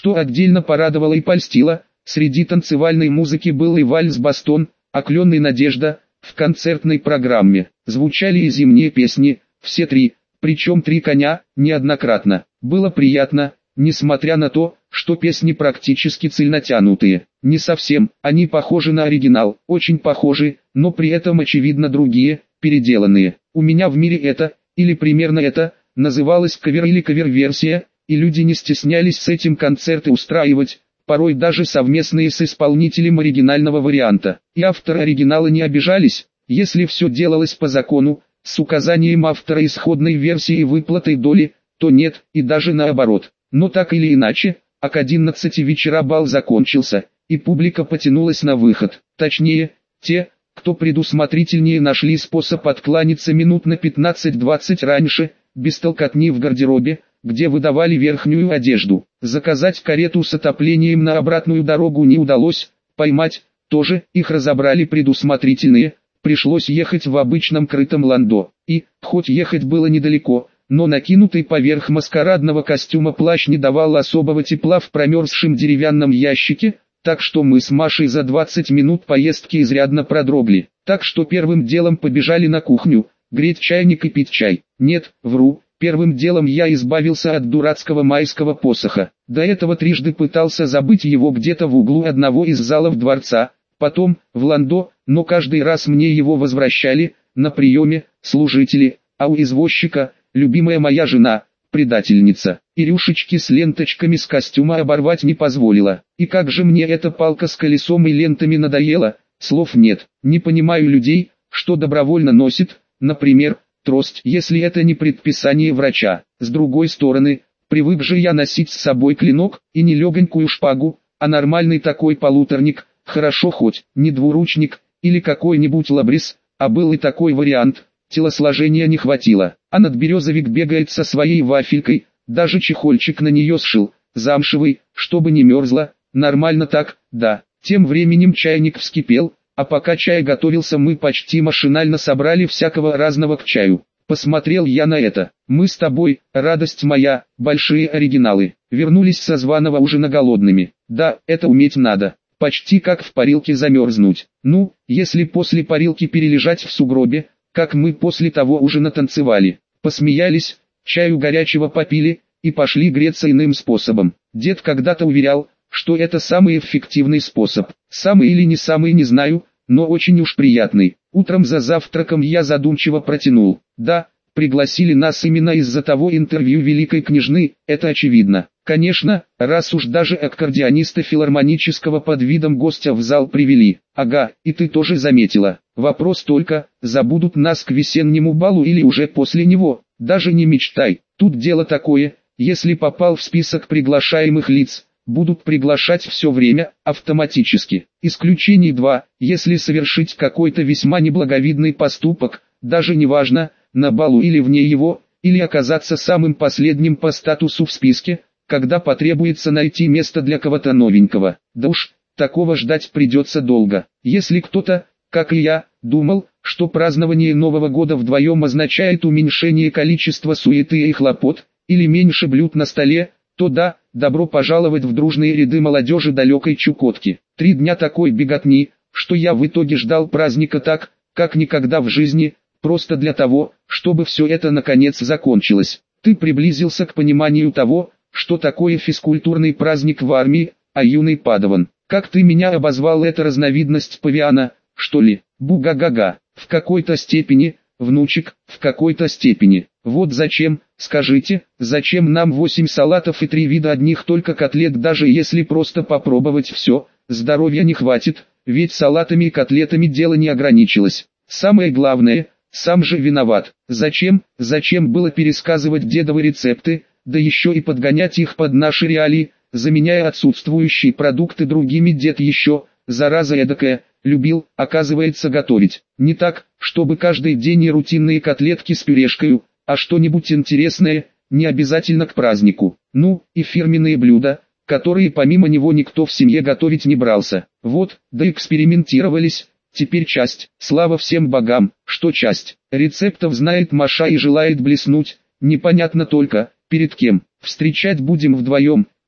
Что отдельно порадовало и польстило, среди танцевальной музыки был и вальс-бастон, «Оклен» и «Надежда». В концертной программе звучали и зимние песни, все три, причем «Три коня», неоднократно. Было приятно, несмотря на то, что песни практически цельнотянутые. Не совсем, они похожи на оригинал, очень похожи, но при этом очевидно другие, переделанные. У меня в мире это, или примерно это, называлось кавер или кавер-версия, и люди не стеснялись с этим концерты устраивать, порой даже совместные с исполнителем оригинального варианта. И авторы оригинала не обижались, если все делалось по закону, с указанием автора исходной версии и выплатой доли, то нет, и даже наоборот. Но так или иначе, а к 11 вечера бал закончился, и публика потянулась на выход. Точнее, те, кто предусмотрительнее нашли способ откланяться минут на 15-20 раньше, без толкотни в гардеробе, где выдавали верхнюю одежду. Заказать карету с отоплением на обратную дорогу не удалось, поймать тоже, их разобрали предусмотрительные, пришлось ехать в обычном крытом ландо. И, хоть ехать было недалеко, но накинутый поверх маскарадного костюма плащ не давал особого тепла в промерзшем деревянном ящике, так что мы с Машей за 20 минут поездки изрядно продрогли. Так что первым делом побежали на кухню, греть чайник и пить чай. Нет, вру. Первым делом я избавился от дурацкого майского посоха. До этого трижды пытался забыть его где-то в углу одного из залов дворца, потом в ландо, но каждый раз мне его возвращали, на приеме, служители, а у извозчика, любимая моя жена, предательница, и рюшечки с ленточками с костюма оборвать не позволила. И как же мне эта палка с колесом и лентами надоела, слов нет. Не понимаю людей, что добровольно носит, например, трость, если это не предписание врача. С другой стороны, привык же я носить с собой клинок, и не легонькую шпагу, а нормальный такой полуторник, хорошо хоть не двуручник, или какой-нибудь лабрис, а был и такой вариант, телосложения не хватило. А надберезовик бегает со своей вафелькой, даже чехольчик на нее сшил, замшевый, чтобы не мерзла, нормально так, да. Тем временем чайник вскипел, а пока чай готовился, мы почти машинально собрали всякого разного к чаю. Посмотрел я на это. Мы с тобой, радость моя, большие оригиналы. Вернулись со званого ужина голодными. Да, это уметь надо. Почти как в парилке замерзнуть. Ну, если после парилки перележать в сугробе, как мы после того ужина танцевали. Посмеялись, чаю горячего попили, и пошли греться иным способом. Дед когда-то уверял, что это самый эффективный способ. Самый или не самый, не знаю, но очень уж приятный. Утром за завтраком я задумчиво протянул. Да, пригласили нас именно из-за того интервью великой княжны, это очевидно. Конечно, раз уж даже аккордеониста филармонического под видом гостя в зал привели. Ага, и ты тоже заметила. Вопрос только, забудут нас к весеннему балу или уже после него. Даже не мечтай. Тут дело такое, если попал в список приглашаемых лиц, будут приглашать все время, автоматически. Исключений два: если совершить какой-то весьма неблаговидный поступок, даже неважно, на балу или вне его, или оказаться самым последним по статусу в списке, когда потребуется найти место для кого-то новенького. Да уж, такого ждать придется долго. Если кто-то, как и я, думал, что празднование Нового года вдвоем означает уменьшение количества суеты и хлопот, или меньше блюд на столе, то да, добро пожаловать в дружные ряды молодежи далекой Чукотки. 3 дня такой беготни, что я в итоге ждал праздника так, как никогда в жизни, просто для того, чтобы все это наконец закончилось. Ты приблизился к пониманию того, что такое физкультурный праздник в армии, а юный падаван. Как ты меня обозвал, это разновидность павиана, что ли? Буга-га-га. В какой-то степени, внучек, в какой-то степени. Вот зачем, скажите, зачем нам 8 салатов и 3 вида одних только котлет, даже если просто попробовать все, здоровья не хватит, ведь салатами и котлетами дело не ограничилось. Самое главное, сам же виноват. Зачем было пересказывать дедовы рецепты, да еще и подгонять их под наши реалии, заменяя отсутствующие продукты другими. Дед еще, зараза эдакая, любил, оказывается, готовить. Не так, чтобы каждый день и рутинные котлетки с пюрешкой, а что-нибудь интересное, не обязательно к празднику. Ну, и фирменные блюда, которые помимо него никто в семье готовить не брался. Вот, да экспериментировались, теперь часть, слава всем богам, что часть рецептов знает Маша и желает блеснуть, непонятно только, перед кем. Встречать будем вдвоем,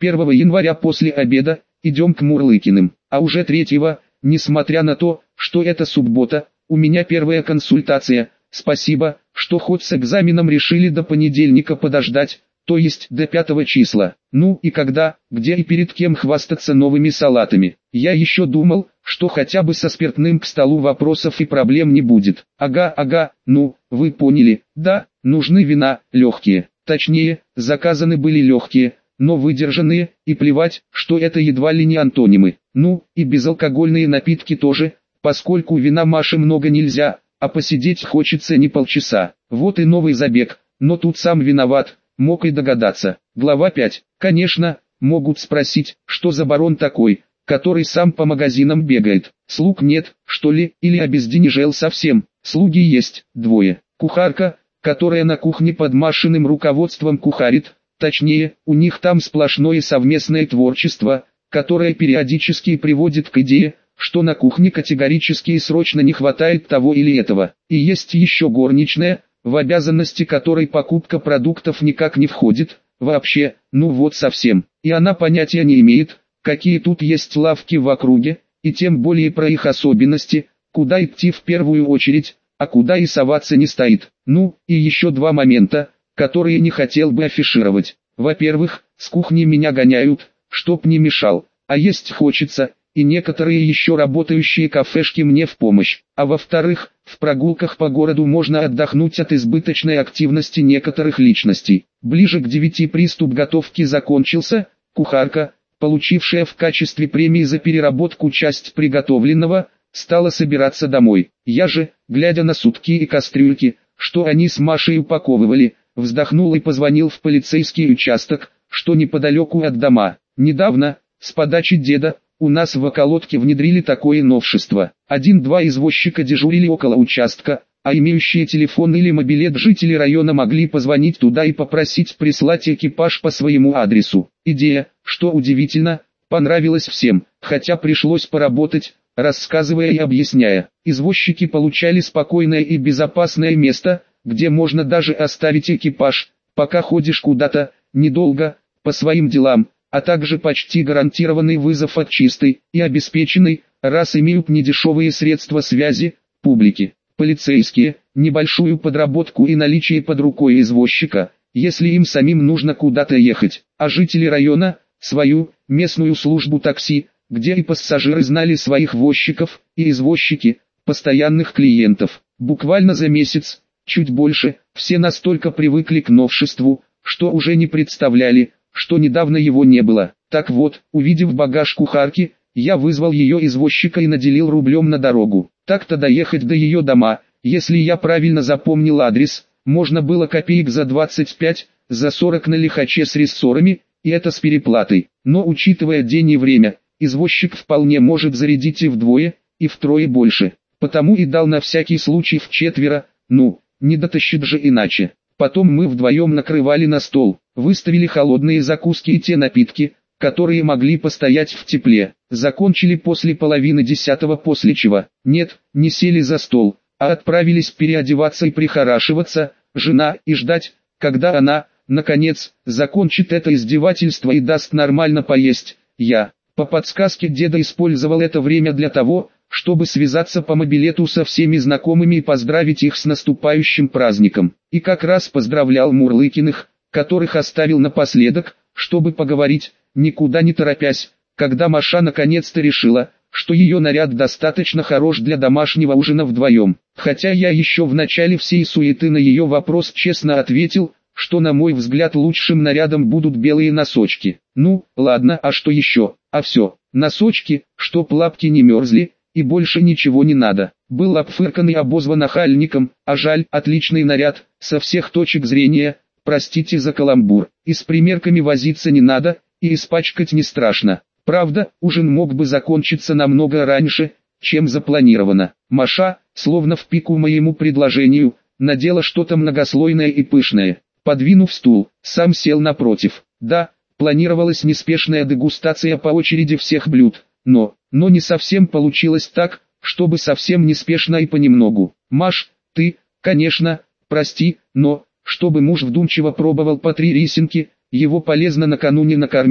1 января после обеда, идем к Мурлыкиным, а уже 3-го, несмотря на то, что это суббота, у меня первая консультация, спасибо, что хоть с экзаменом решили до понедельника подождать, то есть до 5 числа. Ну и когда, где и перед кем хвастаться новыми салатами. Я еще думал, что хотя бы со спиртным к столу вопросов и проблем не будет. Ага, ну, вы поняли, да, нужны вина, легкие. Точнее, заказаны были легкие, но выдержанные, и плевать, что это едва ли не антонимы. Ну, и безалкогольные напитки тоже, поскольку вина Маше много нельзя, а посидеть хочется не полчаса. Вот и новый забег, но тут сам виноват. Мог и догадаться. Глава 5. Конечно, могут спросить, что за барон такой, который сам по магазинам бегает. Слуг нет, что ли, или обезденежел совсем. Слуги есть, 2. Кухарка, которая на кухне под Машиным руководством кухарит, точнее, у них там сплошное совместное творчество, которое периодически приводит к идее, что на кухне категорически и срочно не хватает того или этого. И есть еще горничная, в обязанности которой покупка продуктов никак не входит, вообще, ну вот совсем. И она понятия не имеет, какие тут есть лавки в округе, и тем более про их особенности, куда идти в первую очередь, а куда и соваться не стоит. Ну, и еще 2 момента, которые не хотел бы афишировать. Во-первых, с кухни меня гоняют, чтоб не мешал, а есть хочется, и некоторые еще работающие кафешки мне в помощь. А во-вторых, в прогулках по городу можно отдохнуть от избыточной активности некоторых личностей. Ближе к 9 приступ готовки закончился, кухарка, получившая в качестве премии за переработку часть приготовленного, стала собираться домой. Я же, глядя на сутки и кастрюльки, что они с Машей упаковывали, вздохнул и позвонил в полицейский участок, что неподалеку от дома. Недавно, с подачи деда, у нас в околотке внедрили такое новшество. 1-2 извозчика дежурили около участка, а имеющие телефон или мобилет жители района могли позвонить туда и попросить прислать экипаж по своему адресу. Идея, что удивительно, понравилась всем, хотя пришлось поработать, рассказывая и объясняя. Извозчики получали спокойное и безопасное место, где можно даже оставить экипаж, пока ходишь куда-то, недолго, по своим делам, а также почти гарантированный вызов от чистой и обеспеченной, раз имеют недешевые средства связи, публики. Полицейские, небольшую подработку и наличие под рукой извозчика, если им самим нужно куда-то ехать, а жители района, свою, местную службу такси, где и пассажиры знали своих возчиков, и извозчики, постоянных клиентов. Буквально за месяц, чуть больше, все настолько привыкли к новшеству, что уже не представляли, что недавно его не было. Так вот, увидев багаж кухарки, я вызвал ее извозчика и наделил рублем на дорогу. Так-то доехать до ее дома, если я правильно запомнил адрес, можно было копеек за 25, за 40 на лихаче с рессорами, и это с переплатой. Но учитывая день и время, извозчик вполне может зарядить и вдвое, и втрое больше. Потому и дал на всякий случай в 4, ну, не дотащит же иначе. Потом мы вдвоем накрывали на стол, выставили холодные закуски и те напитки, которые могли постоять в тепле. Закончили после 9:30, после чего, нет, не сели за стол, а отправились переодеваться и прихорашиваться, жена, и ждать, когда она, наконец, закончит это издевательство и даст нормально поесть. Я, по подсказке деда, использовал это время для того, чтобы связаться по мобилету со всеми знакомыми и поздравить их с наступающим праздником. И как раз поздравлял Мурлыкиных, которых оставил напоследок, чтобы поговорить, никуда не торопясь, когда Маша наконец-то решила, что ее наряд достаточно хорош для домашнего ужина вдвоем. Хотя я еще в начале всей суеты на ее вопрос честно ответил, что на мой взгляд лучшим нарядом будут белые носочки. Ну, ладно, а что еще? А все, носочки, чтоб лапки не мерзли, и больше ничего не надо. Был обфыркан и обозван охальником, а жаль, отличный наряд, со всех точек зрения, простите за каламбур. И с примерками возиться не надо, и испачкать не страшно. Правда, ужин мог бы закончиться намного раньше, чем запланировано. Маша, словно в пику моему предложению, надела что-то многослойное и пышное. Подвинув стул, сам сел напротив. Да, планировалась неспешная дегустация по очереди всех блюд, но не совсем получилось так, чтобы совсем неспешно и понемногу. Маш, ты, конечно, прости, но, чтобы муж вдумчиво пробовал по 3 рисинки, его полезно накануне накормить,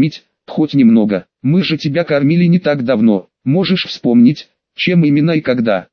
хоть немного. Мы же тебя кормили не так давно. Можешь вспомнить, чем именно и когда?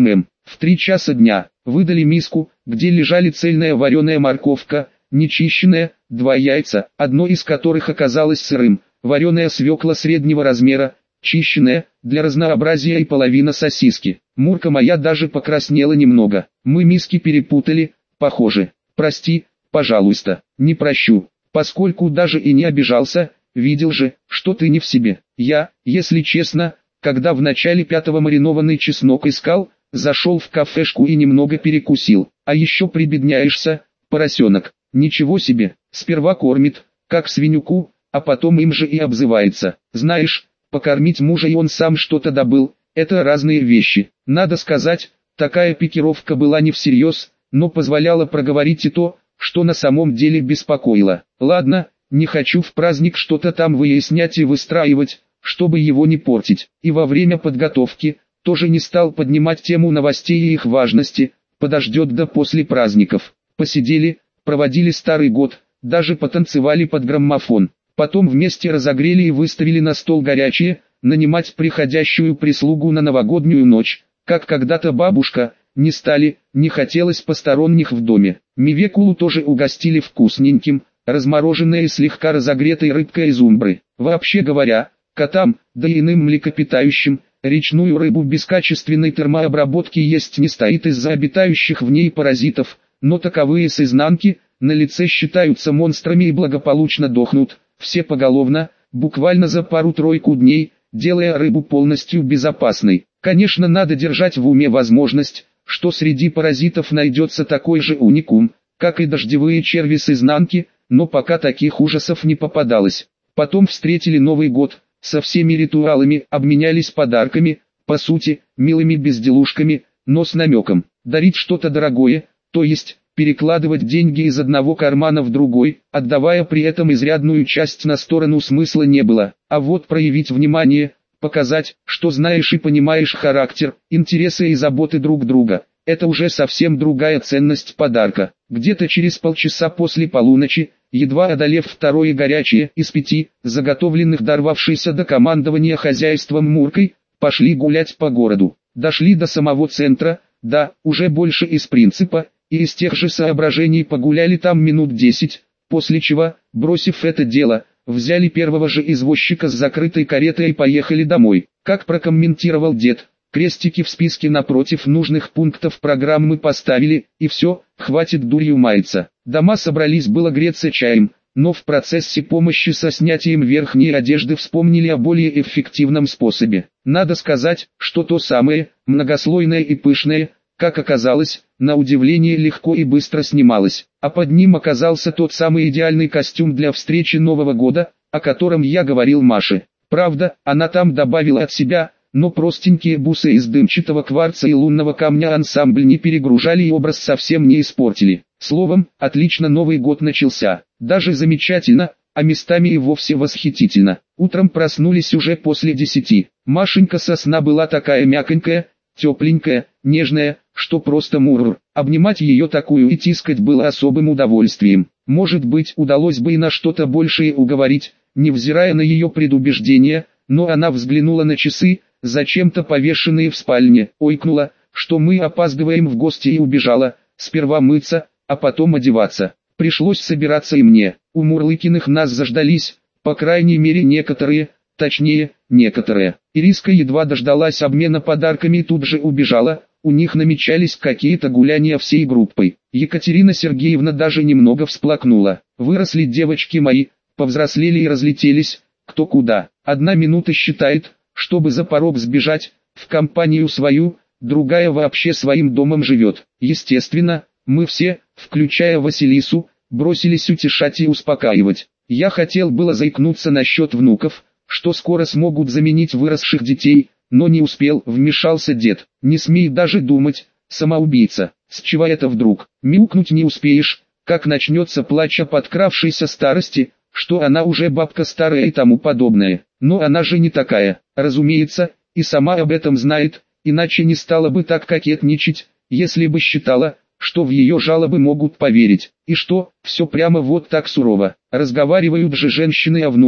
В 3 часа дня выдали миску, где лежали цельная вареная морковка, нечищенная, 2 яйца, одно из которых оказалось сырым, вареная свекла среднего размера, чищенная, для разнообразия, и половина сосиски. Мурка моя даже покраснела немного. Мы миски перепутали, похоже. Прости, пожалуйста. Не прощу, поскольку даже и не обижался, видел же, что ты не в себе. Я, если честно, когда в начале 5-го маринованный чеснок искал, зашел в кафешку и немного перекусил. А еще прибедняешься, поросенок. Ничего себе, сперва кормит, как свинюку, а потом им же и обзывается. Знаешь, покормить мужа и он сам что-то добыл, это разные вещи. Надо сказать, такая пикировка была не всерьез, но позволяла проговорить и то, что на самом деле беспокоило. Ладно, не хочу в праздник что-то там выяснять и выстраивать, чтобы его не портить. И во время подготовки тоже не стал поднимать тему новостей и их важности, подождет до после праздников. Посидели, проводили Старый год, даже потанцевали под граммофон. Потом вместе разогрели и выставили на стол горячее, нанимать приходящую прислугу на новогоднюю ночь, как когда-то бабушка, не стали, не хотелось посторонних в доме. Мивекулу тоже угостили вкусненьким, размороженной и слегка разогретой рыбкой из умбры. Вообще говоря, котам, да и иным млекопитающим, речную рыбу без качественной термообработки есть не стоит из-за обитающих в ней паразитов, но таковые с изнанки, на лице считаются монстрами и благополучно дохнут, все поголовно, буквально за пару-тройку дней, делая рыбу полностью безопасной. Конечно, надо держать в уме возможность, что среди паразитов найдется такой же уникум, как и дождевые черви с изнанки, но пока таких ужасов не попадалось. Потом встретили Новый год, со всеми ритуалами, обменялись подарками, по сути, милыми безделушками, но с намеком. Дарить что-то дорогое, то есть, перекладывать деньги из одного кармана в другой, отдавая при этом изрядную часть на сторону, смысла не было. А вот проявить внимание, показать, что знаешь и понимаешь характер, интересы и заботы друг друга, это уже совсем другая ценность подарка. Где-то через полчаса после полуночи, едва одолев второе горячее из 5, заготовленных дорвавшейся до командования хозяйством Муркой, пошли гулять по городу. Дошли до самого центра, да, уже больше из принципа, и из тех же соображений погуляли там минут 10, после чего, бросив это дело, взяли первого же извозчика с закрытой каретой и поехали домой. Как прокомментировал дед, крестики в списке напротив нужных пунктов программы поставили, и все, хватит дурью маяться. Дома собрались было греться чаем, но в процессе помощи со снятием верхней одежды вспомнили о более эффективном способе. Надо сказать, что то самое, многослойное и пышное, как оказалось, на удивление легко и быстро снималось, а под ним оказался тот самый идеальный костюм для встречи Нового года, о котором я говорил Маше. Правда, она там добавила от себя, но простенькие бусы из дымчатого кварца и лунного камня ансамбль не перегружали и образ совсем не испортили. Словом, отлично Новый год начался, даже замечательно, а местами и вовсе восхитительно. Утром проснулись уже после 10. Машенька со сна была такая мяконькая, тепленькая, нежная, что просто мурр. Обнимать ее такую и тискать было особым удовольствием. Может быть, удалось бы и на что-то большее уговорить, невзирая на ее предубеждения, но она взглянула на часы, зачем-то повешенные в спальне, ойкнула, что мы опаздываем в гости, и убежала, сперва мыться, а потом одеваться. Пришлось собираться и мне. У Мурлыкиных нас заждались, по крайней мере некоторые, точнее, некоторые. Ириска едва дождалась обмена подарками и тут же убежала, у них намечались какие-то гуляния всей группой. Екатерина Сергеевна даже немного всплакнула. Выросли девочки мои, повзрослели и разлетелись, кто куда. Одна минута считает, чтобы за порог сбежать, в компанию свою, другая вообще своим домом живет. Естественно, мы все, включая Василису, бросились утешать и успокаивать. Я хотел было заикнуться насчет внуков, что скоро смогут заменить выросших детей, но не успел, вмешался дед. Не смей даже думать, самоубийца, с чего это вдруг? Мяукнуть не успеешь, как начнется плач о подкравшейся старости, что она уже бабка старая и тому подобное. Но она же не такая, разумеется, и сама об этом знает, иначе не стала бы так кокетничать, если бы считала, что в ее жалобы могут поверить. И что, все прямо вот так сурово. Разговаривают же женщины о внуках,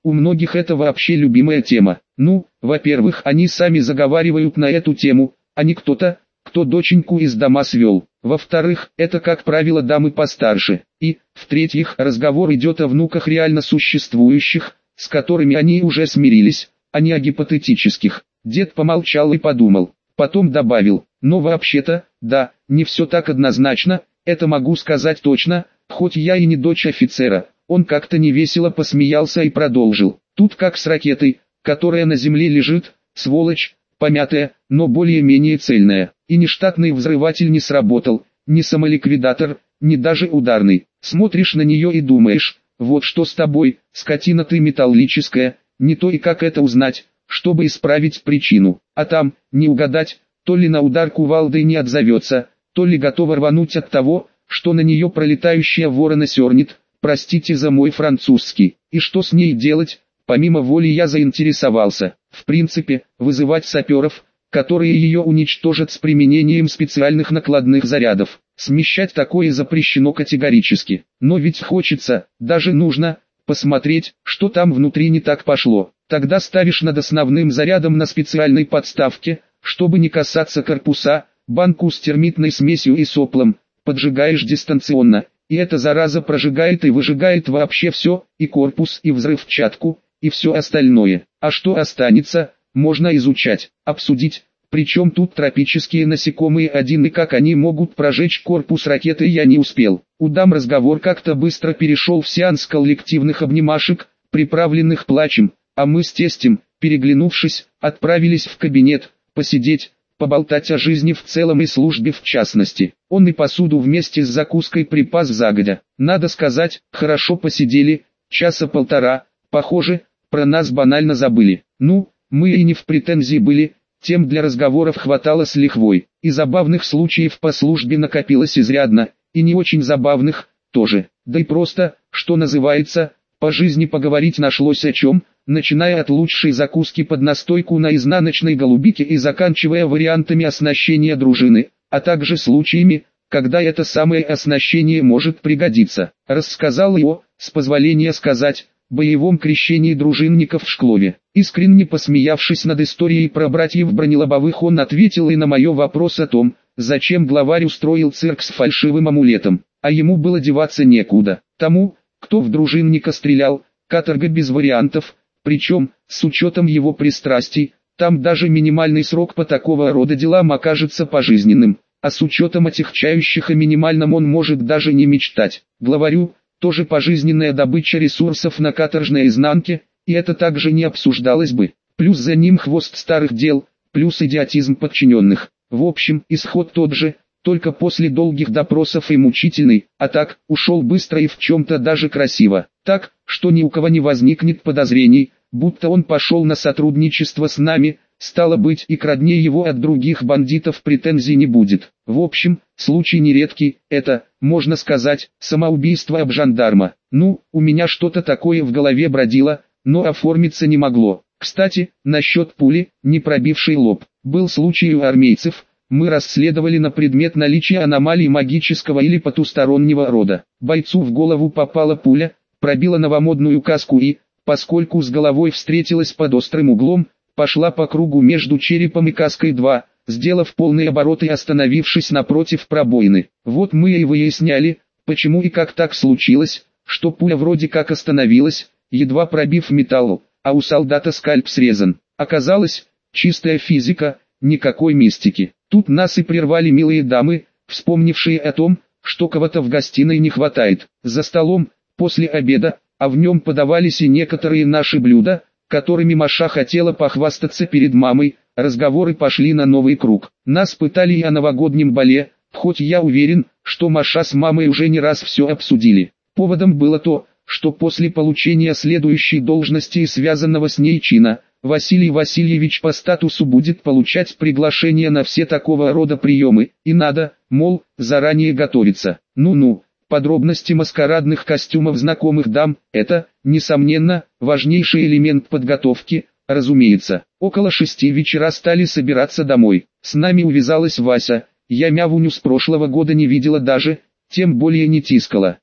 у многих это вообще любимая тема. Ну, во-первых, они сами заговаривают на эту тему, а не кто-то, кто доченьку из дома свел. Во-вторых, это как правило дамы постарше. И, в-третьих, разговор идет о внуках реально существующих, с которыми они уже смирились, а не о гипотетических. Дед помолчал и подумал. Потом добавил, но вообще-то, да, не все так однозначно, это могу сказать точно, хоть я и не дочь офицера. Он как-то невесело посмеялся и продолжил. Тут как с ракетой, которая на земле лежит, сволочь, помятая, но более-менее цельная. И ни штатный взрыватель не сработал, ни самоликвидатор, ни даже ударный. Смотришь на нее и думаешь, вот что с тобой, скотина ты металлическая, не то и как это узнать, чтобы исправить причину. А там, не угадать, то ли на удар кувалдой не отзовется, то ли готова рвануть от того, что на нее пролетающая ворона сёрнет, простите за мой французский. И что с ней делать? Помимо воли я заинтересовался. В принципе, вызывать саперов, которые ее уничтожат с применением специальных накладных зарядов. Смещать такое запрещено категорически. Но ведь хочется, даже нужно, посмотреть, что там внутри не так пошло. Тогда ставишь над основным зарядом на специальной подставке, чтобы не касаться корпуса, банку с термитной смесью и соплом, поджигаешь дистанционно, и эта зараза прожигает и выжигает вообще все, и корпус, и взрывчатку, и все остальное. А что останется, можно изучать, обсудить, причем тут тропические насекомые один и как они могут прожечь корпус ракеты я не успел. У дам разговор как-то быстро перешел в сеанс коллективных обнимашек, приправленных плачем, а мы с тестем, переглянувшись, отправились в кабинет, посидеть, поболтать о жизни в целом и службе в частности. Он и посуду вместе с закуской припас загодя. Надо сказать, хорошо посидели, часа полтора, похоже, про нас банально забыли. Ну, мы и не в претензии были, тем для разговоров хватало с лихвой. И забавных случаев по службе накопилось изрядно, и не очень забавных, тоже. Да и просто, что называется, по жизни поговорить нашлось о чем, начиная от лучшей закуски под настойку на изнаночной голубике и заканчивая вариантами оснащения дружины, а также случаями, когда это самое оснащение может пригодиться. Рассказал его, с позволения сказать, боевом крещении дружинников в Шклове. Искренне посмеявшись над историей про братьев Бронелобовых, он ответил и на мой вопрос о том, зачем главарь устроил цирк с фальшивым амулетом, а ему было деваться некуда. Тому, кто в дружинника стрелял, каторга без вариантов, причем, с учетом его пристрастий, там даже минимальный срок по такого рода делам окажется пожизненным, а с учетом отягчающих о минимальном он может даже не мечтать. Главарю, тоже пожизненная добыча ресурсов на каторжной изнанке, и это также не обсуждалось бы. Плюс за ним хвост старых дел, плюс идиотизм подчиненных. В общем, исход тот же, только после долгих допросов и мучительный, а так, ушел быстро и в чем-то даже красиво. Так, что ни у кого не возникнет подозрений, будто он пошел на сотрудничество с нами, стало быть и к родне его от других бандитов претензий не будет. В общем, случай нередкий, это, можно сказать, самоубийство об жандарма. Ну, у меня что-то такое в голове бродило, но оформиться не могло. Кстати, насчет пули, не пробившей лоб. Был случай у армейцев, мы расследовали на предмет наличия аномалий магического или потустороннего рода. Бойцу в голову попала пуля, пробила новомодную каску и, поскольку с головой встретилась под острым углом, пошла по кругу между черепом и каской 2, сделав полный оборот и остановившись напротив пробоины. Вот мы и выясняли, почему и как так случилось, что пуля вроде как остановилась, едва пробив металл, а у солдата скальп срезан. Оказалось, чистая физика, никакой мистики. Тут нас и прервали милые дамы, вспомнившие о том, что кого-то в гостиной не хватает. За столом, после обеда, а в нем подавались и некоторые наши блюда, которыми Маша хотела похвастаться перед мамой, разговоры пошли на новый круг. Нас пытали и о новогоднем бале, хоть я уверен, что Маша с мамой уже не раз все обсудили. Поводом было то, что после получения следующей должности и связанного с ней чина, Василий Васильевич по статусу будет получать приглашение на все такого рода приемы, и надо, мол, заранее готовиться. Ну-ну, подробности маскарадных костюмов знакомых дам – это, несомненно, важнейший элемент подготовки, разумеется. Около 6 вечера стали собираться домой. С нами увязалась Вася, я Мявуню с прошлого года не видела даже, тем более не тискала.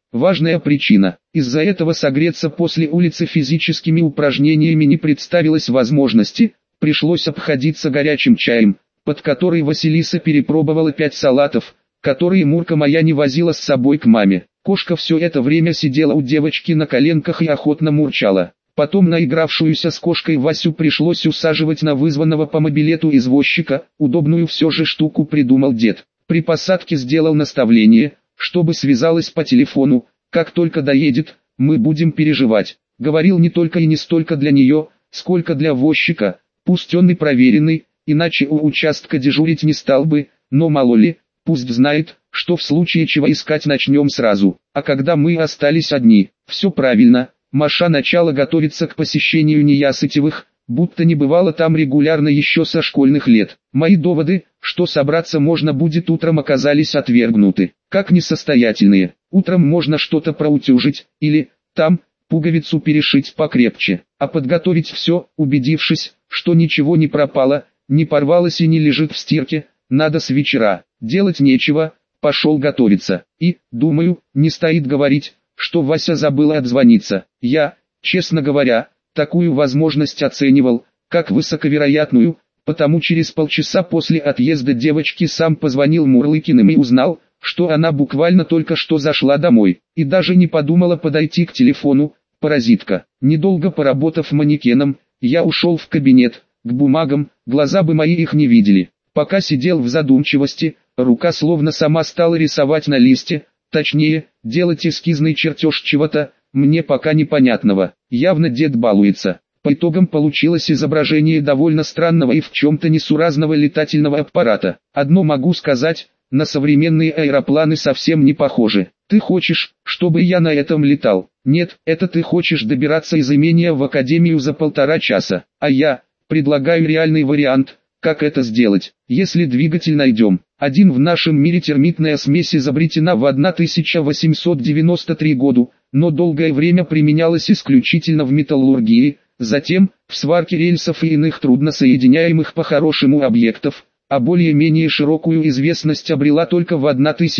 Важная причина. Из-за этого согреться после улицы физическими упражнениями не представилось возможности, пришлось обходиться горячим чаем, под который Василиса перепробовала 5 салатов, которые Мурка моя не возила с собой к маме. Кошка все это время сидела у девочки на коленках и охотно мурчала. Потом наигравшуюся с кошкой Васю пришлось усаживать на вызванного по мобилету извозчика, удобную все же штуку придумал дед. При посадке сделал наставление, чтобы связалась по телефону, как только доедет, мы будем переживать. Говорил не только и не столько для нее, сколько для возчика, пусть он и проверенный, иначе у участка дежурить не стал бы, но мало ли, пусть знает, что в случае чего искать начнем сразу. А когда мы остались одни, все правильно, Маша начала готовиться к посещению Неясытевых, будто не бывало там регулярно еще со школьных лет. Мои доводы, что собраться можно будет утром, оказались отвергнуты, как несостоятельные. Утром можно что-то проутюжить, или, там, пуговицу перешить покрепче, а подготовить все, убедившись, что ничего не пропало, не порвалось и не лежит в стирке, надо с вечера. Делать нечего, пошел готовиться. И, думаю, не стоит говорить, что Вася забыла отзвониться. Я, честно говоря, такую возможность оценивал, как высоковероятную, потому через полчаса после отъезда девочки сам позвонил Мурлыкиным и узнал, что она буквально только что зашла домой, и даже не подумала подойти к телефону, паразитка. Недолго поработав манекеном, я ушел в кабинет, к бумагам, глаза бы мои их не видели. Пока сидел в задумчивости, рука словно сама стала рисовать на листе, точнее, делать эскизный чертеж чего-то, мне пока непонятного. Явно дед балуется. По итогам получилось изображение довольно странного и в чем-то несуразного летательного аппарата. Одно могу сказать, на современные аэропланы совсем не похожи. Ты хочешь, чтобы я на этом летал? Нет, это ты хочешь добираться из имения в академию за 1,5 часа. А я предлагаю реальный вариант, как это сделать. Если двигатель найдем. Один в нашем мире термитная смесь изобретена в 1893 году, но долгое время применялась исключительно в металлургии, затем, в сварке рельсов и иных трудносоединяемых по-хорошему объектов, а более-менее широкую известность обрела только в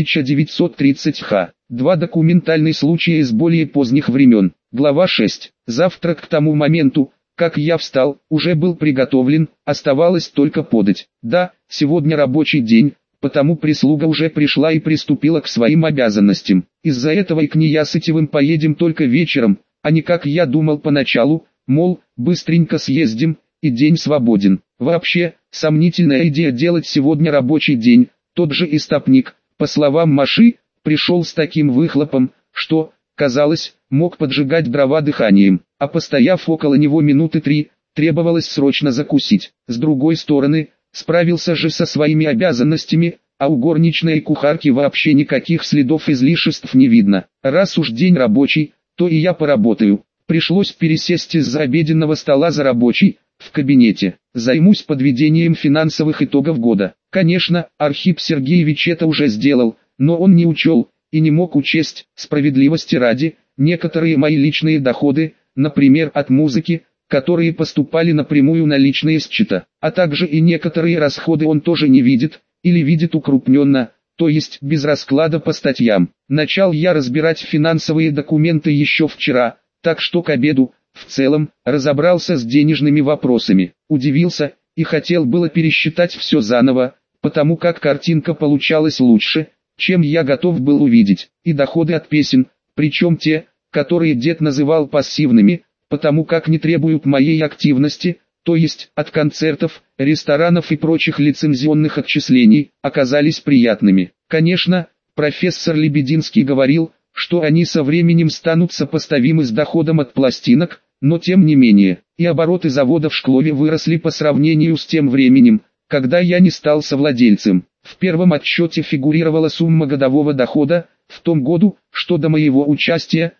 1930-х. Два документальных случая из более поздних времен. Глава 6. Завтрак к тому моменту, как я встал, уже был приготовлен, оставалось только подать. Да, сегодня рабочий день, потому прислуга уже пришла и приступила к своим обязанностям. Из-за этого и к Неясытевым поедем только вечером, а не как я думал поначалу, мол, быстренько съездим, и день свободен. Вообще, сомнительная идея делать сегодня рабочий день. Тот же истопник, по словам Маши, пришел с таким выхлопом, что, казалось, мог поджигать дрова дыханием, а постояв около него минуты 3, требовалось срочно закусить. С другой стороны, справился же со своими обязанностями, а у горничной и кухарки вообще никаких следов излишеств не видно. Раз уж день рабочий, то и я поработаю. Пришлось пересесть из-за обеденного стола за рабочий, в кабинете. Займусь подведением финансовых итогов года. Конечно, Архип Сергеевич это уже сделал, но он не учел, и не мог учесть, справедливости ради, некоторые мои личные доходы, например от музыки, которые поступали напрямую на личные счета, а также и некоторые расходы он тоже не видит, или видит укрупненно, то есть без расклада по статьям. Начал я разбирать финансовые документы еще вчера, так что к обеду, в целом, разобрался с денежными вопросами. Удивился, и хотел было пересчитать все заново, потому как картинка получалась лучше, чем я готов был увидеть. И доходы от песен, причем те, которые дед называл пассивными, потому как не требуют моей активности, то есть от концертов, ресторанов и прочих лицензионных отчислений, оказались приятными. Конечно, профессор Лебединский говорил, что они со временем станут сопоставимы с доходом от пластинок, но тем не менее, и обороты завода в Шклове выросли по сравнению с тем временем, когда я не стал совладельцем. В первом отчете фигурировала сумма годового дохода, в том году, что до моего участия,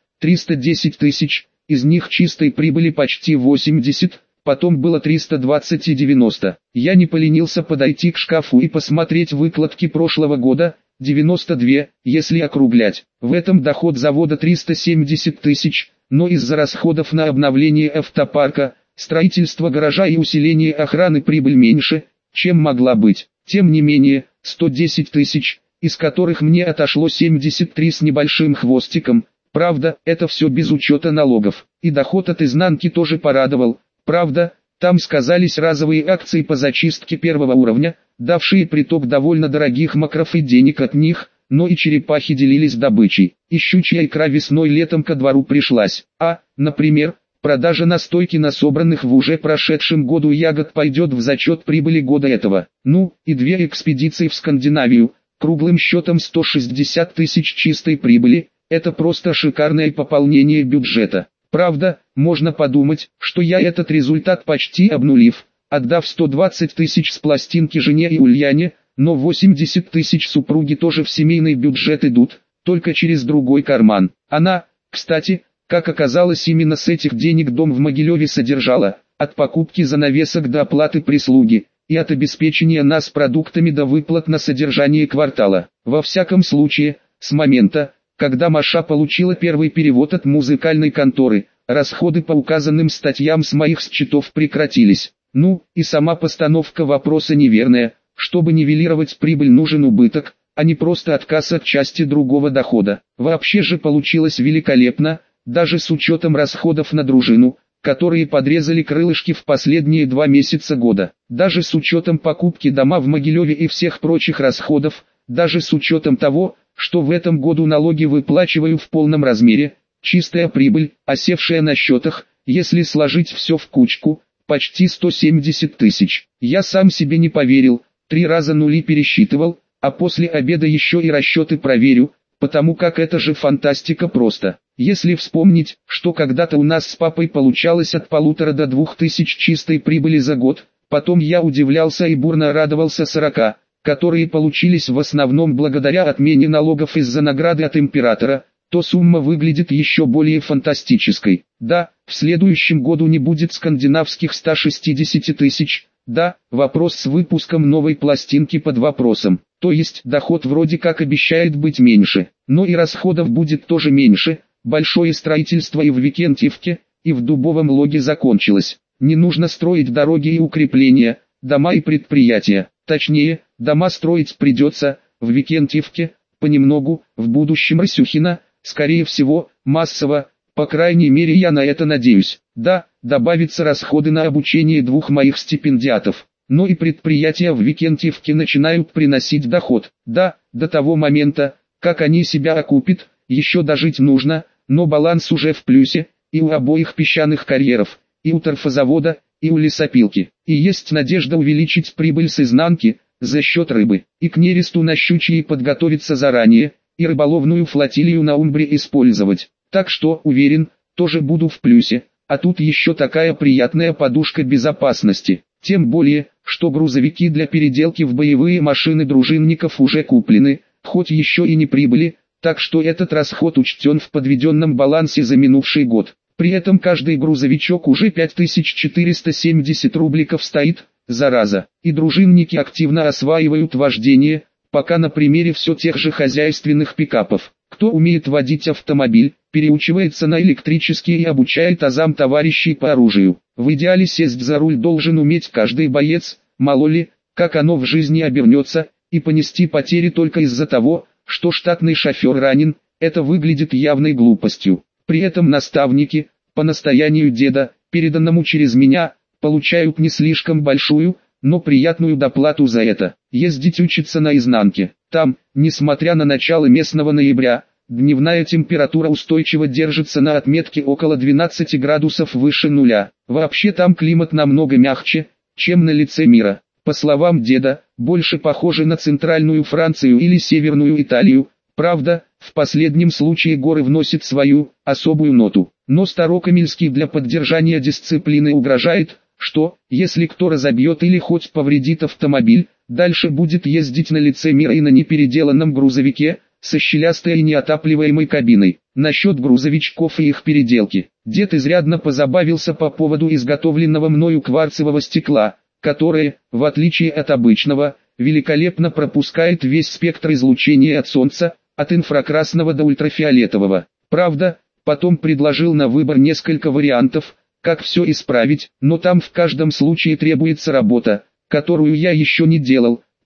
310 тысяч, из них чистой прибыли почти 80, потом было 320 и 90. Я не поленился подойти к шкафу и посмотреть выкладки прошлого года, 92, если округлять. В этом доход завода 370 тысяч, но из-за расходов на обновление автопарка, строительство гаража и усиление охраны прибыль меньше, чем могла быть. Тем не менее, 110 тысяч, из которых мне отошло 73 с небольшим хвостиком. Правда, это все без учета налогов. И доход от изнанки тоже порадовал. Правда, там сказались разовые акции по зачистке первого уровня, давшие приток довольно дорогих макров и денег от них, но и черепахи делились добычей. И щучья икра весной-летом ко двору пришлась. Например, продажа настойки на собранных в уже прошедшем году ягод пойдет в зачет прибыли года этого. Ну, и 2 экспедиции в Скандинавию, круглым счетом 160 тысяч чистой прибыли, это просто шикарное пополнение бюджета. Правда, можно подумать, что я этот результат почти обнулив, отдав 120 тысяч с пластинки жене и Ульяне, но 80 тысяч супруги тоже в семейный бюджет идут, только через другой карман. Она, кстати, как оказалось, именно с этих денег дом в Могилеве содержала, от покупки занавесок до оплаты прислуги, и от обеспечения нас продуктами до выплат на содержание квартала. Во всяком случае, с момента, когда Маша получила первый перевод от музыкальной конторы, расходы по указанным статьям с моих счетов прекратились. Ну, и сама постановка вопроса неверная. Чтобы нивелировать прибыль, нужен убыток, а не просто отказ от части другого дохода. Вообще же получилось великолепно, даже с учетом расходов на дружину, которые подрезали крылышки в последние 2 месяца года. Даже с учетом покупки дома в Могилеве и всех прочих расходов, даже с учетом того, что в этом году налоги выплачиваю в полном размере, чистая прибыль, осевшая на счетах, если сложить все в кучку, почти 170 тысяч. Я сам себе не поверил, 3 раза нули пересчитывал, а после обеда еще и расчеты проверю, потому как это же фантастика просто. Если вспомнить, что когда-то у нас с папой получалось от 1500 до 2000 чистой прибыли за год, потом я удивлялся и бурно радовался 40, которые получились в основном благодаря отмене налогов из-за награды от императора, то сумма выглядит еще более фантастической. Да, в следующем году не будет скандинавских 160 тысяч. Да, вопрос с выпуском новой пластинки под вопросом. То есть доход вроде как обещает быть меньше, но и расходов будет тоже меньше. Большое строительство и в Викентьевке, и в Дубовом Логе закончилось. Не нужно строить дороги и укрепления, дома и предприятия. Точнее, дома строить придется, в Викентьевке, понемногу, в будущем Рысюхино, скорее всего, массово, по крайней мере я на это надеюсь. Да, добавятся расходы на обучение 2 моих стипендиатов, но и предприятия в Викентьевке начинают приносить доход. Да, до того момента, как они себя окупят, еще дожить нужно, но баланс уже в плюсе, и у обоих песчаных карьеров, и у торфозавода, и у лесопилки. И есть надежда увеличить прибыль с изнанки, за счет рыбы, и к нересту на щучьи подготовиться заранее, и рыболовную флотилию на Умбре использовать. Так что, уверен, тоже буду в плюсе, а тут еще такая приятная подушка безопасности. Тем более, что грузовики для переделки в боевые машины дружинников уже куплены, хоть еще и не прибыли, так что этот расход учтен в подведенном балансе за минувший год. При этом каждый грузовичок уже 5470 рубликов стоит, зараза. И дружинники активно осваивают вождение, пока на примере все тех же хозяйственных пикапов. Кто умеет водить автомобиль, переучивается на электрический и обучает азам товарищей по оружию. В идеале сесть за руль должен уметь каждый боец, мало ли, как оно в жизни обернется, и понести потери только из-за того, что штатный шофер ранен, это выглядит явной глупостью. При этом наставники, по настоянию деда, переданному через меня, получают не слишком большую, но приятную доплату за это. Ездить учиться на изнанке. Там, несмотря на начало местного ноября, дневная температура устойчиво держится на отметке около 12 градусов выше нуля. Вообще там климат намного мягче, чем на лице мира. По словам деда, больше похоже на центральную Францию или северную Италию. Правда, в последнем случае горы вносят свою, особую ноту. Но Старокамельский для поддержания дисциплины угрожает, что, если кто разобьет или хоть повредит автомобиль, дальше будет ездить на лице мира и на непеределанном грузовике, со щелястой и неотапливаемой кабиной. Насчет грузовичков и их переделки. Дед изрядно позабавился по поводу изготовленного мною кварцевого стекла, которое, в отличие от обычного, великолепно пропускает весь спектр излучения от солнца, от инфракрасного до ультрафиолетового. Правда, потом предложил на выбор несколько вариантов, как все исправить, но там в каждом случае требуется работа, которую я еще не делал,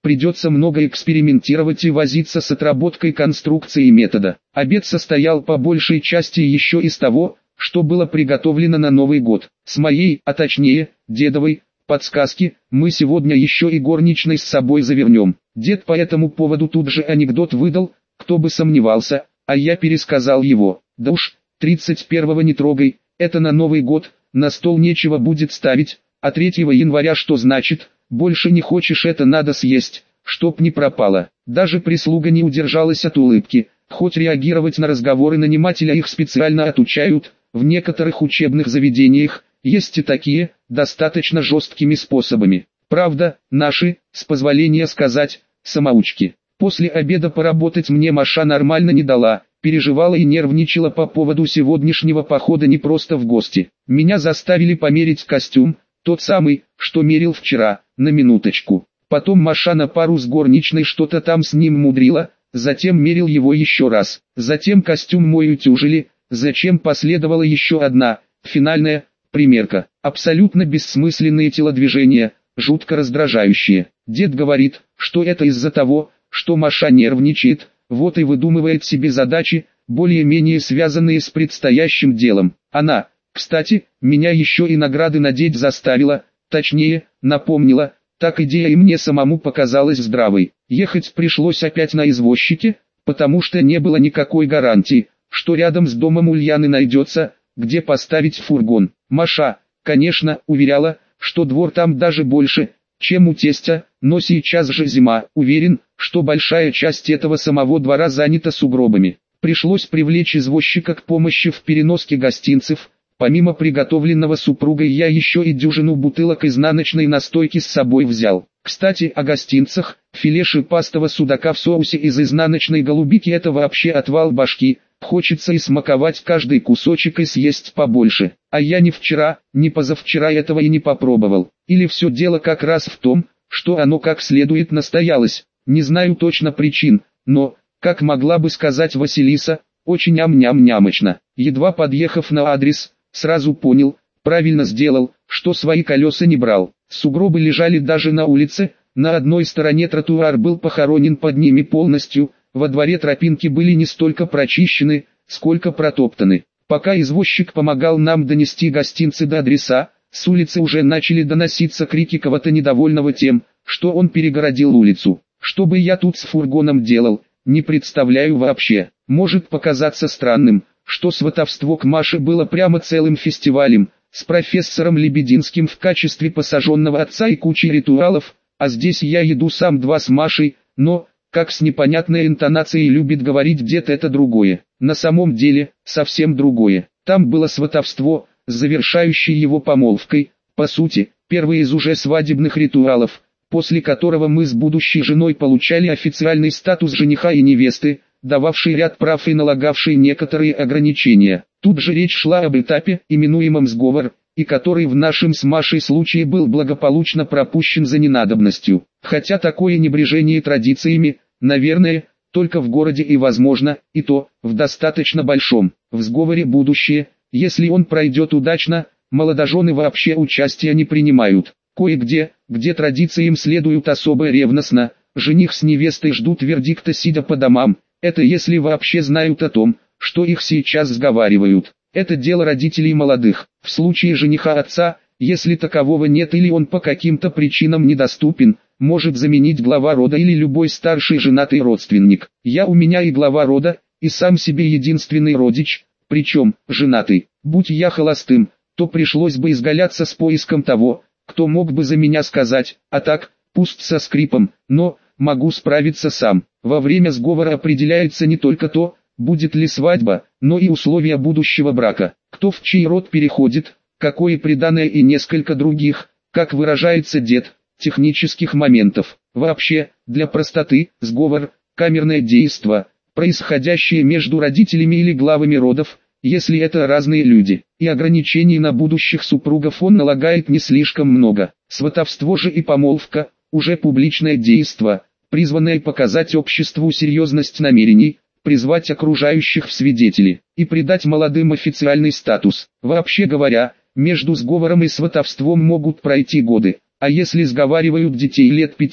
придется много экспериментировать и возиться с отработкой конструкции метода. Обед состоял по большей части еще из того, что было приготовлено на Новый год. С моей, а точнее, дедовой, подсказки, мы сегодня еще и горничной с собой завернем. Дед по этому поводу тут же анекдот выдал, кто бы сомневался, а я пересказал его. Да уж, 31-го не трогай, это на Новый год, на стол нечего будет ставить, а 3 января что значит, больше не хочешь, это надо съесть, чтоб не пропало. Даже прислуга не удержалась от улыбки, хоть реагировать на разговоры нанимателя их специально отучают, в некоторых учебных заведениях, есть и такие, достаточно жесткими способами. Правда, наши, с позволения сказать, самоучки. После обеда поработать мне Маша нормально не дала, переживала и нервничала по поводу сегодняшнего похода не просто в гости. Меня заставили померить костюм, тот самый, что мерил вчера, на минуточку. Потом Маша на пару с горничной что-то там с ним мудрила, затем мерил его еще раз. Затем костюм мой утюжили, зачем последовала еще одна, финальная, примерка. Абсолютно бессмысленные телодвижения, жутко раздражающие. Дед говорит, что это из-за того, что Маша нервничает, вот и выдумывает себе задачи, более-менее связанные с предстоящим делом. Она, кстати, меня еще и награды надеть заставила, точнее, напомнила, так идея и мне самому показалась здравой. Ехать пришлось опять на извозчике, потому что не было никакой гарантии, что рядом с домом Ульяны найдется, где поставить фургон. Маша, конечно, уверяла, что двор там даже больше, чем у тестя, но сейчас же зима, уверен, что большая часть этого самого двора занята сугробами. Пришлось привлечь извозчика к помощи в переноске гостинцев. Помимо приготовленного супругой я еще и дюжину бутылок изнаночной настойки с собой взял. Кстати, о гостинцах, филе шипастого судака в соусе из изнаночной голубики — это вообще отвал башки, хочется и смаковать каждый кусочек и съесть побольше. А я ни вчера, ни позавчера этого и не попробовал. Или все дело как раз в том, что оно как следует настоялось, не знаю точно причин, но, как могла бы сказать Василиса, очень ам-ням-нямочно. Едва подъехав на адрес, сразу понял, правильно сделал, что свои колеса не брал. Сугробы лежали даже на улице, на одной стороне тротуар был похоронен под ними полностью, во дворе тропинки были не столько прочищены, сколько протоптаны. Пока извозчик помогал нам донести гостинцы до адреса, с улицы уже начали доноситься крики кого-то недовольного тем, что он перегородил улицу. Что бы я тут с фургоном делал, не представляю вообще. Может показаться странным, что сватовство к Маше было прямо целым фестивалем, с профессором Лебединским в качестве посаженного отца и кучей ритуалов, а здесь я еду сам два с Машей, но, как с непонятной интонацией любит говорить дед, это другое. На самом деле, совсем другое. Там было сватовство, с завершающей его помолвкой, по сути, первый из уже свадебных ритуалов, после которого мы с будущей женой получали официальный статус жениха и невесты, дававший ряд прав и налагавший некоторые ограничения. Тут же речь шла об этапе, именуемом сговор, и который в нашем с Машей случае был благополучно пропущен за ненадобностью. Хотя такое небрежение традициями, наверное, только в городе и возможно, и то, в достаточно большом. В сговоре будущее, если он пройдет удачно, молодожены вообще участия не принимают. Кое-где, где традициям следуют особо ревностно, жених с невестой ждут вердикта сидя по домам, это если вообще знают о том, что их сейчас сговаривают. Это дело родителей молодых. В случае жениха отца, если такового нет или он по каким-то причинам недоступен, может заменить глава рода или любой старший женатый родственник. У меня и глава рода, и сам себе единственный родич, причем, женатый. Будь я холостым, то пришлось бы изгаляться с поиском того, кто мог бы за меня сказать, а так, пусть со скрипом, но, могу справиться сам. Во время сговора определяется не только то, будет ли свадьба, но и условия будущего брака, кто в чей род переходит, какое приданое и несколько других, как выражается дед, технических моментов. Вообще, для простоты, сговор, камерное действо, происходящее между родителями или главами родов, если это разные люди, и ограничений на будущих супругов он налагает не слишком много. Сватовство же и помолвка, уже публичное действо, призванное показать обществу серьезность намерений, призвать окружающих в свидетели, и придать молодым официальный статус. Вообще говоря, между сговором и сватовством могут пройти годы, а если сговаривают детей лет 5,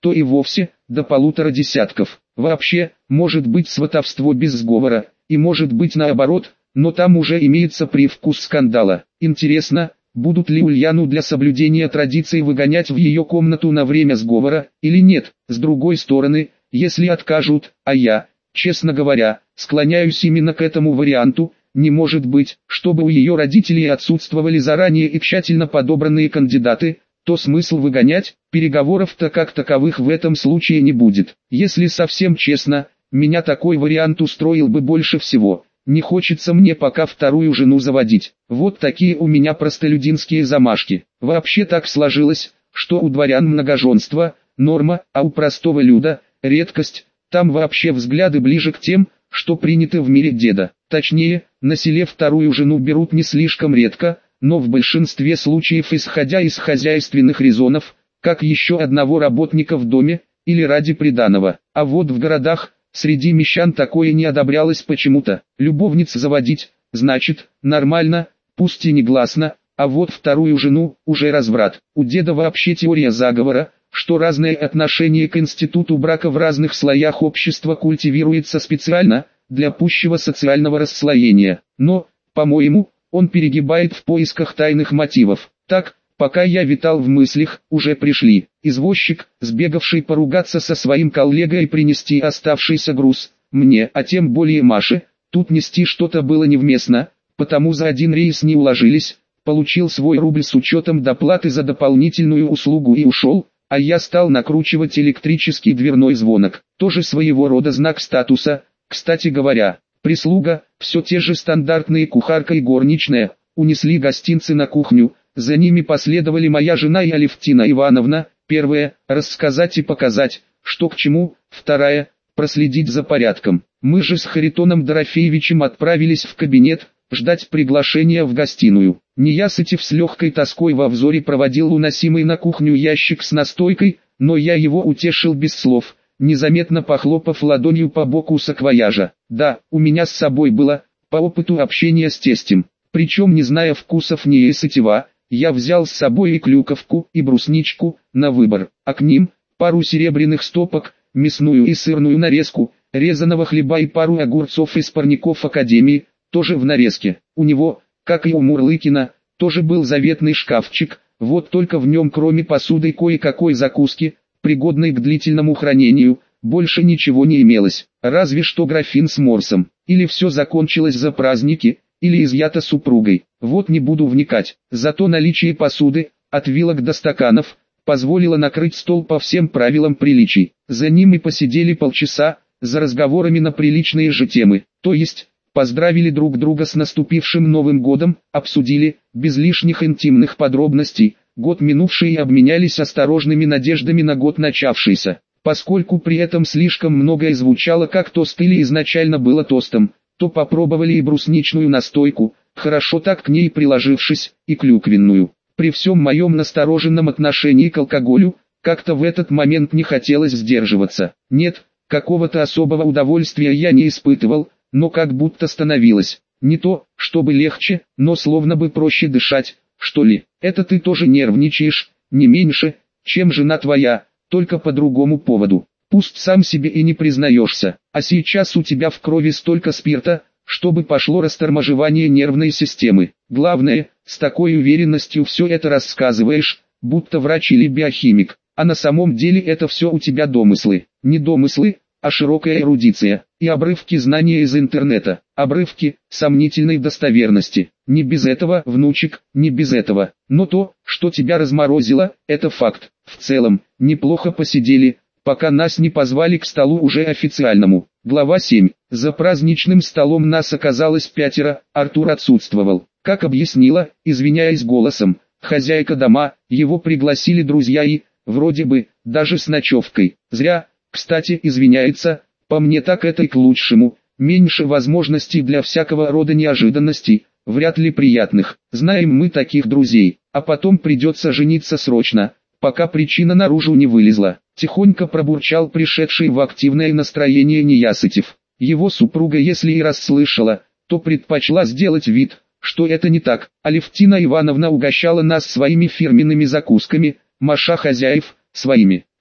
то и вовсе до 1,5 десятков. Вообще, может быть сватовство без сговора, и может быть наоборот, но там уже имеется привкус скандала. Интересно, будут ли Ульяну для соблюдения традиций выгонять в ее комнату на время сговора, или нет? С другой стороны, если откажут, а я, честно говоря, склоняюсь именно к этому варианту, не может быть, чтобы у ее родителей отсутствовали заранее и тщательно подобранные кандидаты, то смысл выгонять, переговоров-то как таковых в этом случае не будет. Если совсем честно, меня такой вариант устроил бы больше всего. Не хочется мне пока вторую жену заводить. Вот такие у меня простолюдинские замашки. Вообще так сложилось, что у дворян многоженство – норма, а у простого люда – редкость. Там вообще взгляды ближе к тем, что приняты в мире деда. Точнее, на селе вторую жену берут не слишком редко, но в большинстве случаев исходя из хозяйственных резонов, как еще одного работника в доме, или ради приданого. А вот в городах, среди мещан такое не одобрялось почему-то. Любовниц заводить, значит, нормально, пусть и негласно, а вот вторую жену, уже разврат. У деда вообще теория заговора, что разное отношение к институту брака в разных слоях общества культивируется специально, для пущего социального расслоения. Но, по-моему, он перегибает в поисках тайных мотивов. Так, пока я витал в мыслях, уже пришли. Извозчик, сбегавший поругаться со своим коллегой и принести оставшийся груз, мне, а тем более Маше, тут нести что-то было невместно, потому за один рейс не уложились, получил свой рубль с учетом доплаты за дополнительную услугу и ушел, а я стал накручивать электрический дверной звонок. Тоже своего рода знак статуса, кстати говоря. Прислуга, все те же стандартные кухарка и горничная, унесли гостинцы на кухню, за ними последовали моя жена и Алевтина Ивановна, первая – рассказать и показать, что к чему, вторая – проследить за порядком. Мы же с Харитоном Дорофеевичем отправились в кабинет, ждать приглашения в гостиную. Неясытев с легкой тоской во взоре проводил уносимый на кухню ящик с настойкой, но я его утешил без слов, незаметно похлопав ладонью по боку саквояжа. Да, у меня с собой было, по опыту общения с тестем, причем не зная вкусов Неясытева, я взял с собой и клюковку, и брусничку, на выбор, а к ним, пару серебряных стопок, мясную и сырную нарезку, резаного хлеба и пару огурцов из парников Академии, тоже в нарезке. У него, как и у Мурлыкина, тоже был заветный шкафчик, вот только в нем кроме посуды и кое-какой закуски, пригодной к длительному хранению, больше ничего не имелось, разве что графин с морсом. Или все закончилось за праздники, или изъято супругой, вот не буду вникать. Зато наличие посуды, от вилок до стаканов, позволило накрыть стол по всем правилам приличий. За ним и посидели полчаса, за разговорами на приличные же темы, то есть, поздравили друг друга с наступившим Новым годом, обсудили, без лишних интимных подробностей, год минувший и обменялись осторожными надеждами на год начавшийся. Поскольку при этом слишком многое звучало как тост или изначально было тостом, то попробовали и брусничную настойку, хорошо так к ней приложившись, и клюквенную. При всем моем настороженном отношении к алкоголю, как-то в этот момент не хотелось сдерживаться. Нет, какого-то особого удовольствия я не испытывал, но как будто становилось, не то, чтобы легче, но словно бы проще дышать, что ли. Это ты тоже нервничаешь, не меньше, чем жена твоя, только по другому поводу. Пусть сам себе и не признаешься, а сейчас у тебя в крови столько спирта, чтобы пошло растормаживание нервной системы. Главное, с такой уверенностью все это рассказываешь, будто врач или биохимик, а на самом деле это все у тебя домыслы. Не домыслы, а широкая эрудиция, и обрывки знания из интернета, обрывки сомнительной достоверности. Не без этого, внучек, не без этого. Но то, что тебя разморозило, это факт. В целом, неплохо посидели, пока нас не позвали к столу уже официальному. Глава 7. За праздничным столом нас оказалось 5, Артур отсутствовал. Как объяснила, извиняясь голосом, хозяйка дома, его пригласили друзья и, вроде бы, даже с ночевкой. Зря, кстати, извиняется, по мне так это и к лучшему, меньше возможностей для всякого рода неожиданностей, вряд ли приятных. Знаем мы таких друзей, а потом придется жениться срочно, пока причина наружу не вылезла. Тихонько пробурчал пришедший в активное настроение Неясытев. Его супруга, если и расслышала, то предпочла сделать вид, что это не так. Алевтина Ивановна угощала нас своими фирменными закусками, Маша хозяев, своими.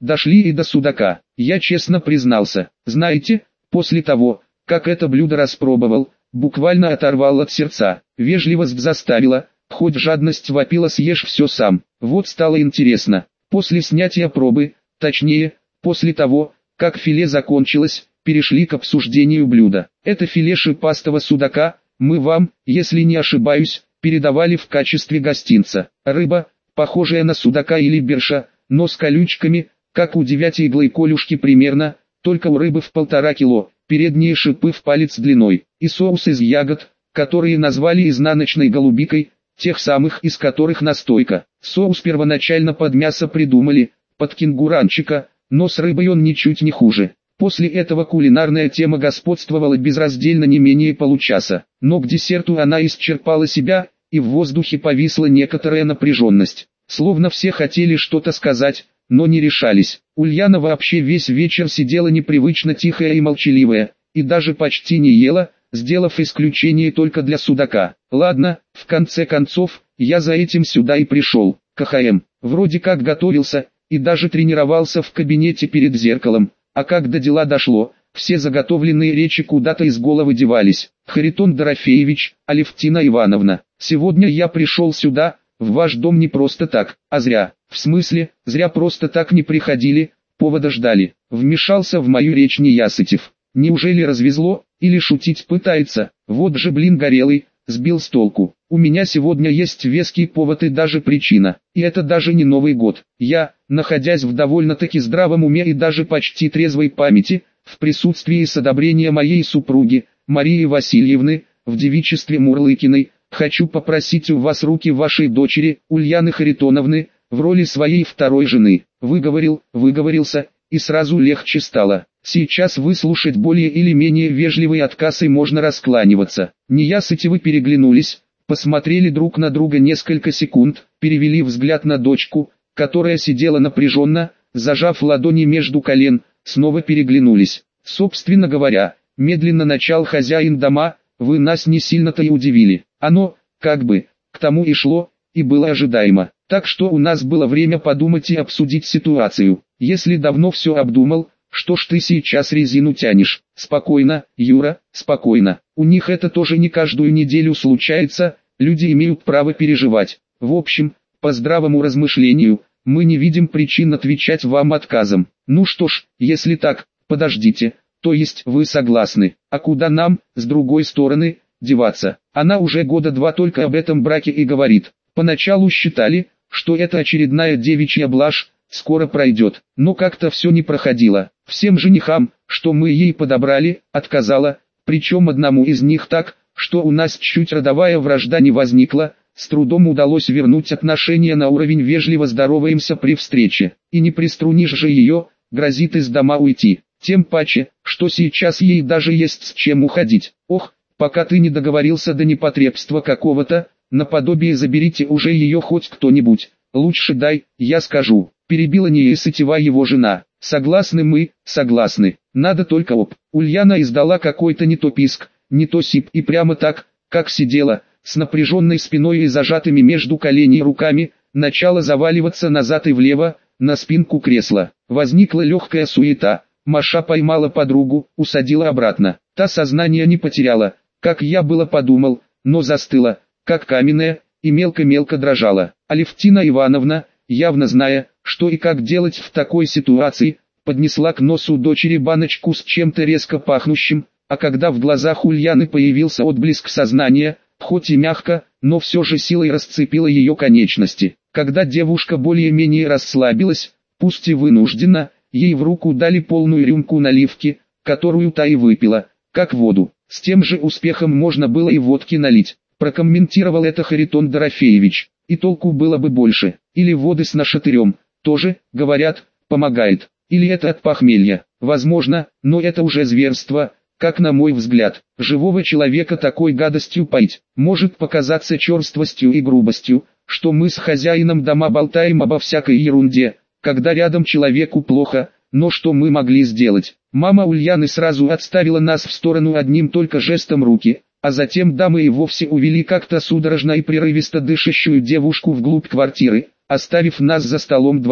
Дошли и до судака. Я честно признался. Знаете, после того, как это блюдо распробовал, буквально оторвал от сердца. Вежливость заставила, хоть жадность вопила, съешь все сам. Вот стало интересно. После снятия пробы, точнее, после того, как филе закончилось, перешли к обсуждению блюда. Это филе шипастого судака, мы вам, если не ошибаюсь, передавали в качестве гостинца. Рыба, похожая на судака или берша, но с колючками, как у 9-иглой колюшки примерно, только у рыбы в 1,5 кило, передние шипы в палец длиной, и соус из ягод, которые назвали изнаночной голубикой, тех самых, из которых настойка. Соус первоначально под мясо придумали, под кенгуранчика, но с рыбой он ничуть не хуже. После этого кулинарная тема господствовала безраздельно не менее получаса, но к десерту она исчерпала себя, и в воздухе повисла некоторая напряженность. Словно все хотели что-то сказать, но не решались. Ульяна вообще весь вечер сидела непривычно тихая и молчаливая, и даже почти не ела, сделав исключение только для судака. Ладно, в конце концов, я за этим сюда и пришел. КХМ. Вроде как готовился, и даже тренировался в кабинете перед зеркалом, а как до дела дошло, все заготовленные речи куда-то из головы девались. Харитон Дорофеевич, Алевтина Ивановна, сегодня я пришел сюда, в ваш дом не просто так, а зря. В смысле, зря просто так не приходили, повода ждали. Вмешался в мою речь Неясытев. Неужели развезло, или шутить пытается? Вот же блин горелый, сбил с толку. У меня сегодня есть веский повод и даже причина. И это даже не Новый год. Я, находясь в довольно-таки здравом уме и даже почти трезвой памяти, в присутствии и с одобрения моей супруги, Марии Васильевны, в девичестве Мурлыкиной, хочу попросить у вас руки вашей дочери, Ульяны Харитоновны, в роли своей второй жены. Выговорился, и сразу легче стало. Сейчас выслушать более или менее вежливый отказ и можно раскланиваться. Неясытевы переглянулись, посмотрели друг на друга несколько секунд, перевели взгляд на дочку, которая сидела напряженно, зажав ладони между колен, снова переглянулись. Собственно говоря, медленно начал хозяин дома, вы нас не сильно-то и удивили. Оно, как бы, к тому и шло, и было ожидаемо. Так что у нас было время подумать и обсудить ситуацию. Если давно все обдумал, что ж ты сейчас резину тянешь? Спокойно, Юра, спокойно. У них это тоже не каждую неделю случается, люди имеют право переживать. В общем, по здравому размышлению, мы не видим причин отвечать вам отказом. Ну что ж, если так, подождите, то есть вы согласны, а куда нам, с другой стороны, деваться? Она уже года 2 только об этом браке и говорит. Поначалу считали, что это очередная девичья блажь, скоро пройдет, но как-то все не проходило. Всем женихам, что мы ей подобрали, отказала, причем одному из них так, что у нас чуть родовая вражда не возникла, с трудом удалось вернуть отношения на уровень вежливо здороваемся при встрече. И не приструнишь же ее, грозит из дома уйти. Тем паче, что сейчас ей даже есть с чем уходить. Ох, пока ты не договорился до непотребства какого-то, наподобие заберите уже ее хоть кто-нибудь. Лучше дай, я скажу. Перебила Неясытева его жена. Согласны мы, согласны. Надо только Ульяна издала какой-то не то писк, не то сип и прямо так, как сидела, с напряженной спиной и зажатыми между коленей руками, начала заваливаться назад и влево, на спинку кресла. Возникла легкая суета. Маша поймала подругу, усадила обратно. Та сознание не потеряла, как я было подумал, но застыла, как каменная, и мелко-мелко дрожала. Алевтина Ивановна, явно зная, что и как делать в такой ситуации, поднесла к носу дочери баночку с чем-то резко пахнущим, а когда в глазах Ульяны появился отблеск сознания, хоть и мягко, но все же силой расцепила ее конечности. Когда девушка более-менее расслабилась, пусть и вынужденно, ей в руку дали полную рюмку наливки, которую та и выпила, как воду. С тем же успехом можно было и водки налить. Прокомментировал это Харитон Дорофеевич, и толку было бы больше. Или воды с нашатырем, тоже, говорят, помогает. Или это от похмелья, возможно, но это уже зверство, как на мой взгляд. Живого человека такой гадостью поить, может показаться черствостью и грубостью, что мы с хозяином дома болтаем обо всякой ерунде, когда рядом человеку плохо, но что мы могли сделать? Мама Ульяны сразу отставила нас в сторону одним только жестом руки, а затем дамы и вовсе увели как-то судорожно и прерывисто дышащую девушку вглубь квартиры, оставив нас за столом двоих.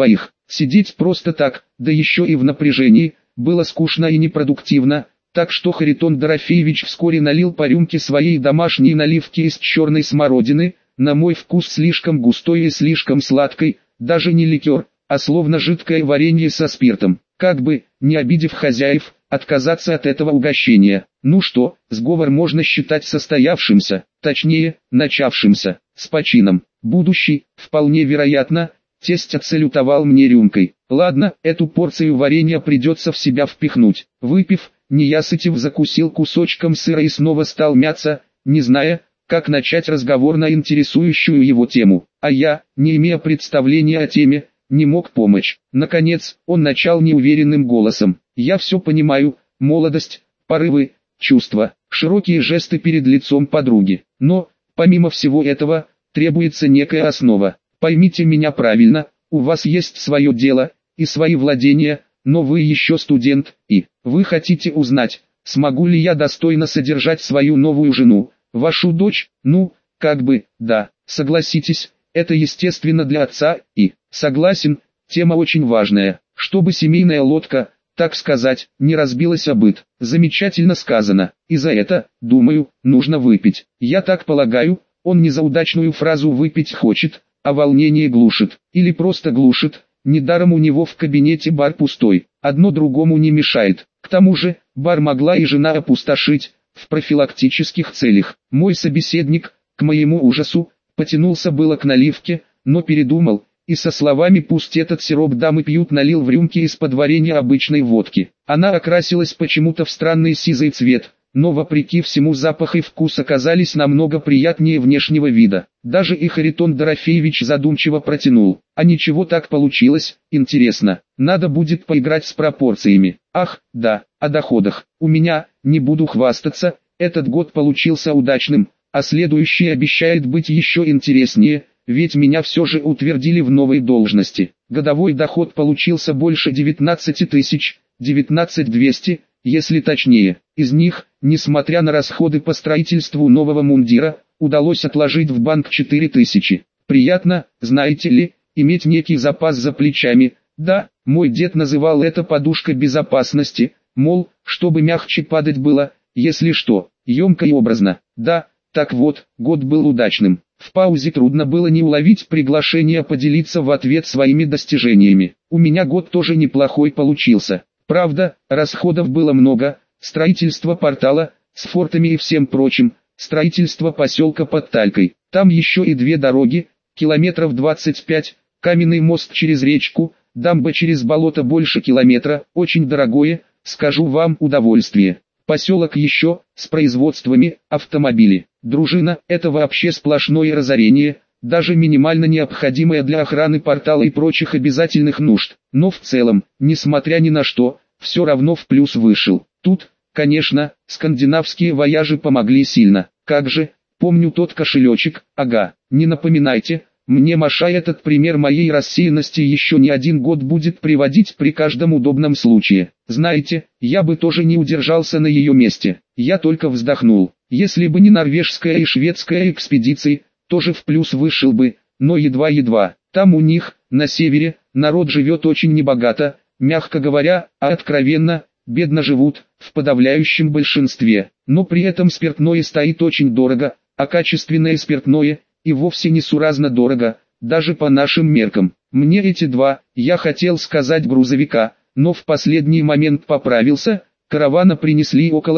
Сидеть просто так, да еще и в напряжении, было скучно и непродуктивно, так что Харитон Дорофеевич вскоре налил по рюмке своей домашней наливки из черной смородины, на мой вкус слишком густой и слишком сладкой, даже не ликер, а словно жидкое варенье со спиртом. Как бы, не обидев хозяев, отказаться от этого угощения. Ну что, сговор можно считать состоявшимся, точнее, начавшимся, с почином. Будущий, вполне вероятно, тесть отсалютовал мне рюмкой. Ладно, эту порцию варенья придется в себя впихнуть. Выпив, неясытив закусил кусочком сыра и снова стал мяться, не зная, как начать разговор на интересующую его тему. А я, не имея представления о теме, не мог помочь. Наконец, он начал неуверенным голосом. «Я все понимаю, молодость, порывы, чувства, широкие жесты перед лицом подруги. Но, помимо всего этого, требуется некая основа. Поймите меня правильно, у вас есть свое дело и свои владения, но вы еще студент, и вы хотите узнать, смогу ли я достойно содержать свою новую жену, вашу дочь. Ну, как бы, да, согласитесь, это естественно для отца, и, согласен, тема очень важная, чтобы семейная лодка, так сказать, не разбилась о быт. Замечательно сказано, и за это, думаю, нужно выпить. Я так полагаю, он не за удачную фразу выпить хочет, а волнение глушит, или просто глушит. Недаром у него в кабинете бар пустой, одно другому не мешает. К тому же, бар могла и жена опустошить, в профилактических целях. Мой собеседник, к моему ужасу, потянулся было к наливке, но передумал, и со словами «пусть этот сироп дамы пьют» налил в рюмки из-под варенья обычной водки. Она окрасилась почему-то в странный сизый цвет, но вопреки всему запах и вкус оказались намного приятнее внешнего вида. Даже и Харитон Дорофеевич задумчиво протянул. А ничего так получилось, интересно, надо будет поиграть с пропорциями. Ах, да, о доходах. У меня, не буду хвастаться, этот год получился удачным, а следующий обещает быть еще интереснее, ведь меня все же утвердили в новой должности. Годовой доход получился больше 19 тысяч, 19 200, если точнее. Из них, несмотря на расходы по строительству нового мундира, удалось отложить в банк 4000. Приятно, знаете ли, иметь некий запас за плечами. Да, мой дед называл это подушка безопасности, мол, чтобы мягче падать было, если что, емко и образно. Да, так вот, год был удачным. В паузе трудно было не уловить приглашение поделиться в ответ своими достижениями. У меня год тоже неплохой получился. Правда, расходов было много, строительство портала, с фортами и всем прочим, строительство поселка под Талькой. Там еще и 2 дороги, километров 25, каменный мост через речку, дамба через болото больше километра, очень дорогое, скажу вам, удовольствие. Поселок еще, с производствами, автомобили. Дружина – это вообще сплошное разорение, даже минимально необходимое для охраны портала и прочих обязательных нужд. Но в целом, несмотря ни на что, все равно в плюс вышел. Тут, конечно, скандинавские вояжи помогли сильно. Как же, помню тот кошелечек, ага, не напоминайте, мне Маша этот пример моей рассеянности еще не один год будет приводить при каждом удобном случае. Знаете, я бы тоже не удержался на ее месте. Я только вздохнул. Если бы не норвежская и шведская экспедиции, тоже в плюс вышел бы, но едва-едва. Там у них, на севере, народ живет очень небогато, мягко говоря, а откровенно, бедно живут, в подавляющем большинстве. Но при этом спиртное стоит очень дорого, а качественное спиртное – и вовсе несуразно дорого, даже по нашим меркам. Мне эти 2, я хотел сказать грузовика, но в последний момент поправился, каравана принесли около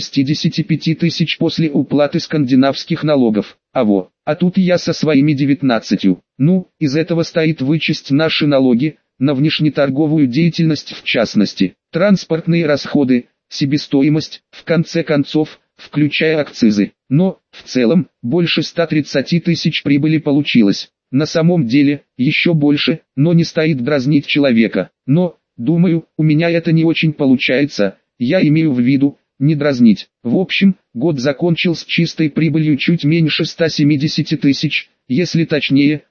165 тысяч после уплаты скандинавских налогов. А тут я со своими 19. Ну, из этого стоит вычесть наши налоги, на внешнеторговую деятельность в частности, транспортные расходы, себестоимость, в конце концов, включая акцизы. Но, в целом, больше 130 тысяч прибыли получилось. На самом деле, еще больше, но не стоит дразнить человека. Но, думаю, у меня это не очень получается, я имею в виду, не дразнить. В общем, год закончил с чистой прибылью чуть меньше 170 тысяч, если точнее,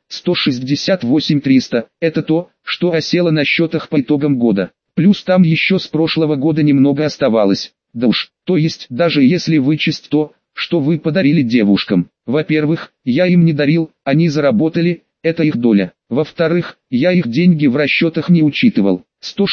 168 300. Это то, что осело на счетах по итогам года. Плюс там еще с прошлого года немного оставалось. Да уж, то есть даже если вычесть то, что вы подарили девушкам. Во-первых, я им не дарил, они заработали, это их доля. Во-вторых, я их деньги в расчетах не учитывал.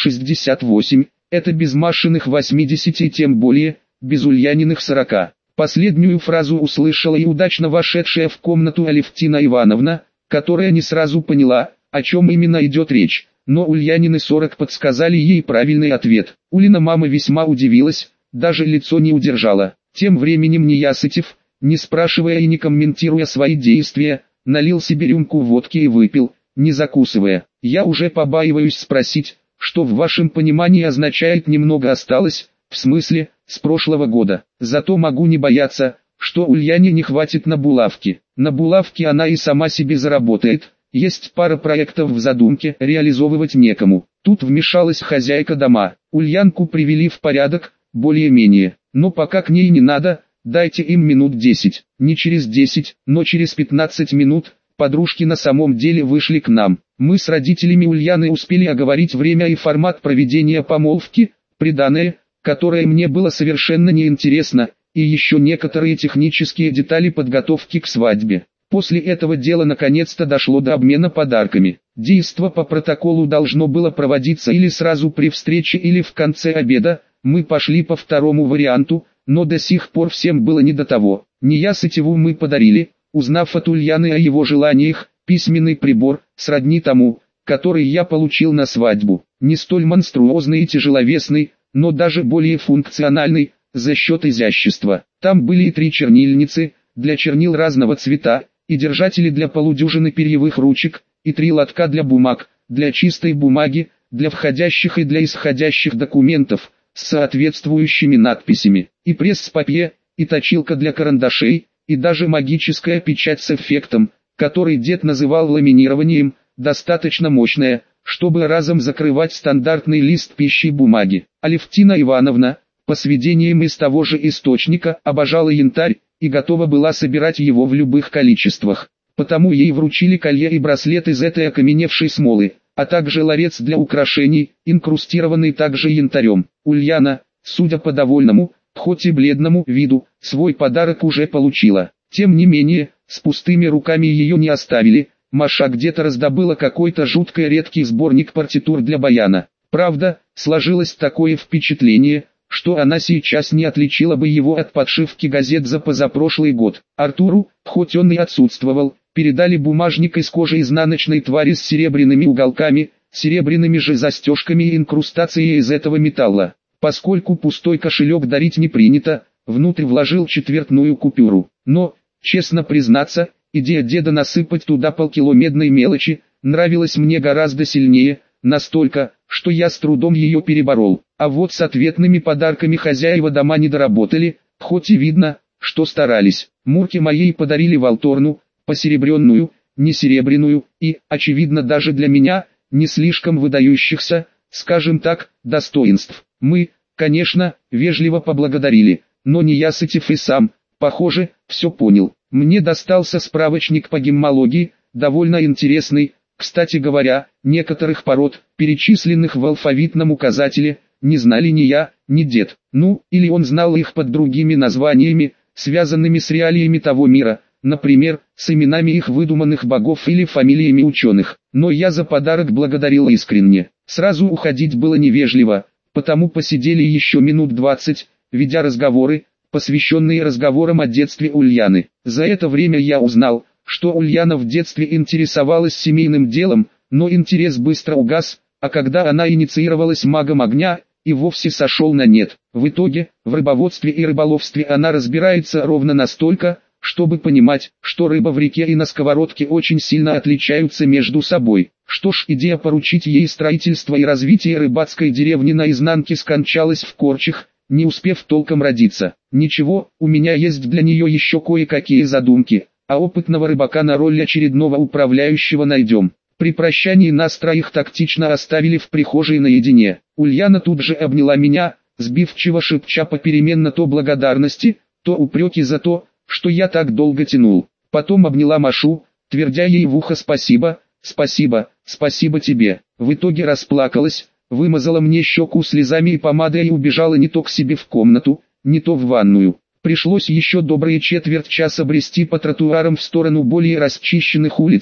168, это без Машиных 80 и тем более, без Ульяниных 40. Последнюю фразу услышала и удачно вошедшая в комнату Алевтина Ивановна, которая не сразу поняла, о чем именно идет речь, но Ульянины 40 подсказали ей правильный ответ. Улина мама весьма удивилась, даже лицо не удержала. Тем временем Неясытев, не спрашивая и не комментируя свои действия, налил себе рюмку водки и выпил, не закусывая. Я уже побаиваюсь спросить, что в вашем понимании означает «немного осталось», в смысле, с прошлого года. Зато могу не бояться, что Ульяне не хватит на булавки. На булавки она и сама себе заработает. Есть пара проектов в задумке, реализовывать некому. Тут вмешалась хозяйка дома. Ульянку привели в порядок, более-менее. Но пока к ней не надо, дайте им минут 10. Не через 10, но через 15 минут. Подружки на самом деле вышли к нам. Мы с родителями Ульяны успели оговорить время и формат проведения помолвки, приданое, которое мне было совершенно неинтересно, и еще некоторые технические детали подготовки к свадьбе. После этого дело наконец-то дошло до обмена подарками. Действо по протоколу должно было проводиться или сразу при встрече, или в конце обеда. Мы пошли по второму варианту, но до сих пор всем было не до того. Неясытеву мы подарили, узнав от Ульяны о его желаниях, письменный прибор, сродни тому, который я получил на свадьбу. Не столь монструозный и тяжеловесный, но даже более функциональный, за счет изящества. Там были и 3 чернильницы, для чернил разного цвета, и держатели для полудюжины перьевых ручек, и 3 лотка для бумаг, для чистой бумаги, для входящих и для исходящих документов, с соответствующими надписями, и пресс-папье, и точилка для карандашей, и даже магическая печать с эффектом, который дед называл ламинированием, достаточно мощная, чтобы разом закрывать стандартный лист пищи и бумаги. Алевтина Ивановна, по сведениям из того же источника, обожала янтарь, и готова была собирать его в любых количествах. Потому ей вручили колье и браслет из этой окаменевшей смолы, а также ларец для украшений, инкрустированный также янтарем. Ульяна, судя по довольному, хоть и бледному виду, свой подарок уже получила. Тем не менее, с пустыми руками ее не оставили. Маша где-то раздобыла какой-то жутко редкий сборник партитур для баяна. Правда, сложилось такое впечатление, что она сейчас не отличила бы его от подшивки газет за позапрошлый год. Артуру, хоть он и отсутствовал, передали бумажник из кожи изнаночной твари с серебряными уголками, серебряными же застежками и инкрустацией из этого металла. Поскольку пустой кошелек дарить не принято, внутрь вложил четвертную купюру. Но, честно признаться, идея деда насыпать туда полкило медной мелочи, нравилась мне гораздо сильнее, настолько, что я с трудом ее переборол. А вот с ответными подарками хозяева дома не доработали, хоть и видно, что старались. Мурке моей подарили валторну, посеребренную, не серебряную, и, очевидно даже для меня, не слишком выдающихся, скажем так, достоинств. Мы, конечно, вежливо поблагодарили, но Неясытев и сам, похоже, все понял. Мне достался справочник по геммологии, довольно интересный. Кстати говоря, некоторых пород, перечисленных в алфавитном указателе, не знали ни я, ни дед. Ну, или он знал их под другими названиями, связанными с реалиями того мира, например, с именами их выдуманных богов или фамилиями ученых. Но я за подарок благодарил искренне. Сразу уходить было невежливо, потому посидели еще минут 20, ведя разговоры, посвященные разговорам о детстве Ульяны. За это время я узнал, что Ульяна в детстве интересовалась семейным делом, но интерес быстро угас, а когда она инициировалась магом огня, и вовсе сошел на нет. В итоге, в рыбоводстве и рыболовстве она разбирается ровно настолько, чтобы понимать, что рыба в реке и на сковородке очень сильно отличаются между собой. Что ж, идея поручить ей строительство и развитие рыбацкой деревни наизнанке скончалась в корчах, не успев толком родиться. Ничего, у меня есть для нее еще кое-какие задумки, а опытного рыбака на роль очередного управляющего найдем. При прощании нас троих тактично оставили в прихожей наедине. Ульяна тут же обняла меня, сбивчиво шепча попеременно то благодарности, то упреки за то, что я так долго тянул. Потом обняла Машу, твердя ей в ухо «спасибо, спасибо, спасибо тебе». В итоге расплакалась, вымазала мне щеку слезами и помадой и убежала не то к себе в комнату, не то в ванную. Пришлось еще добрые четверть часа брести по тротуарам в сторону более расчищенных улиц,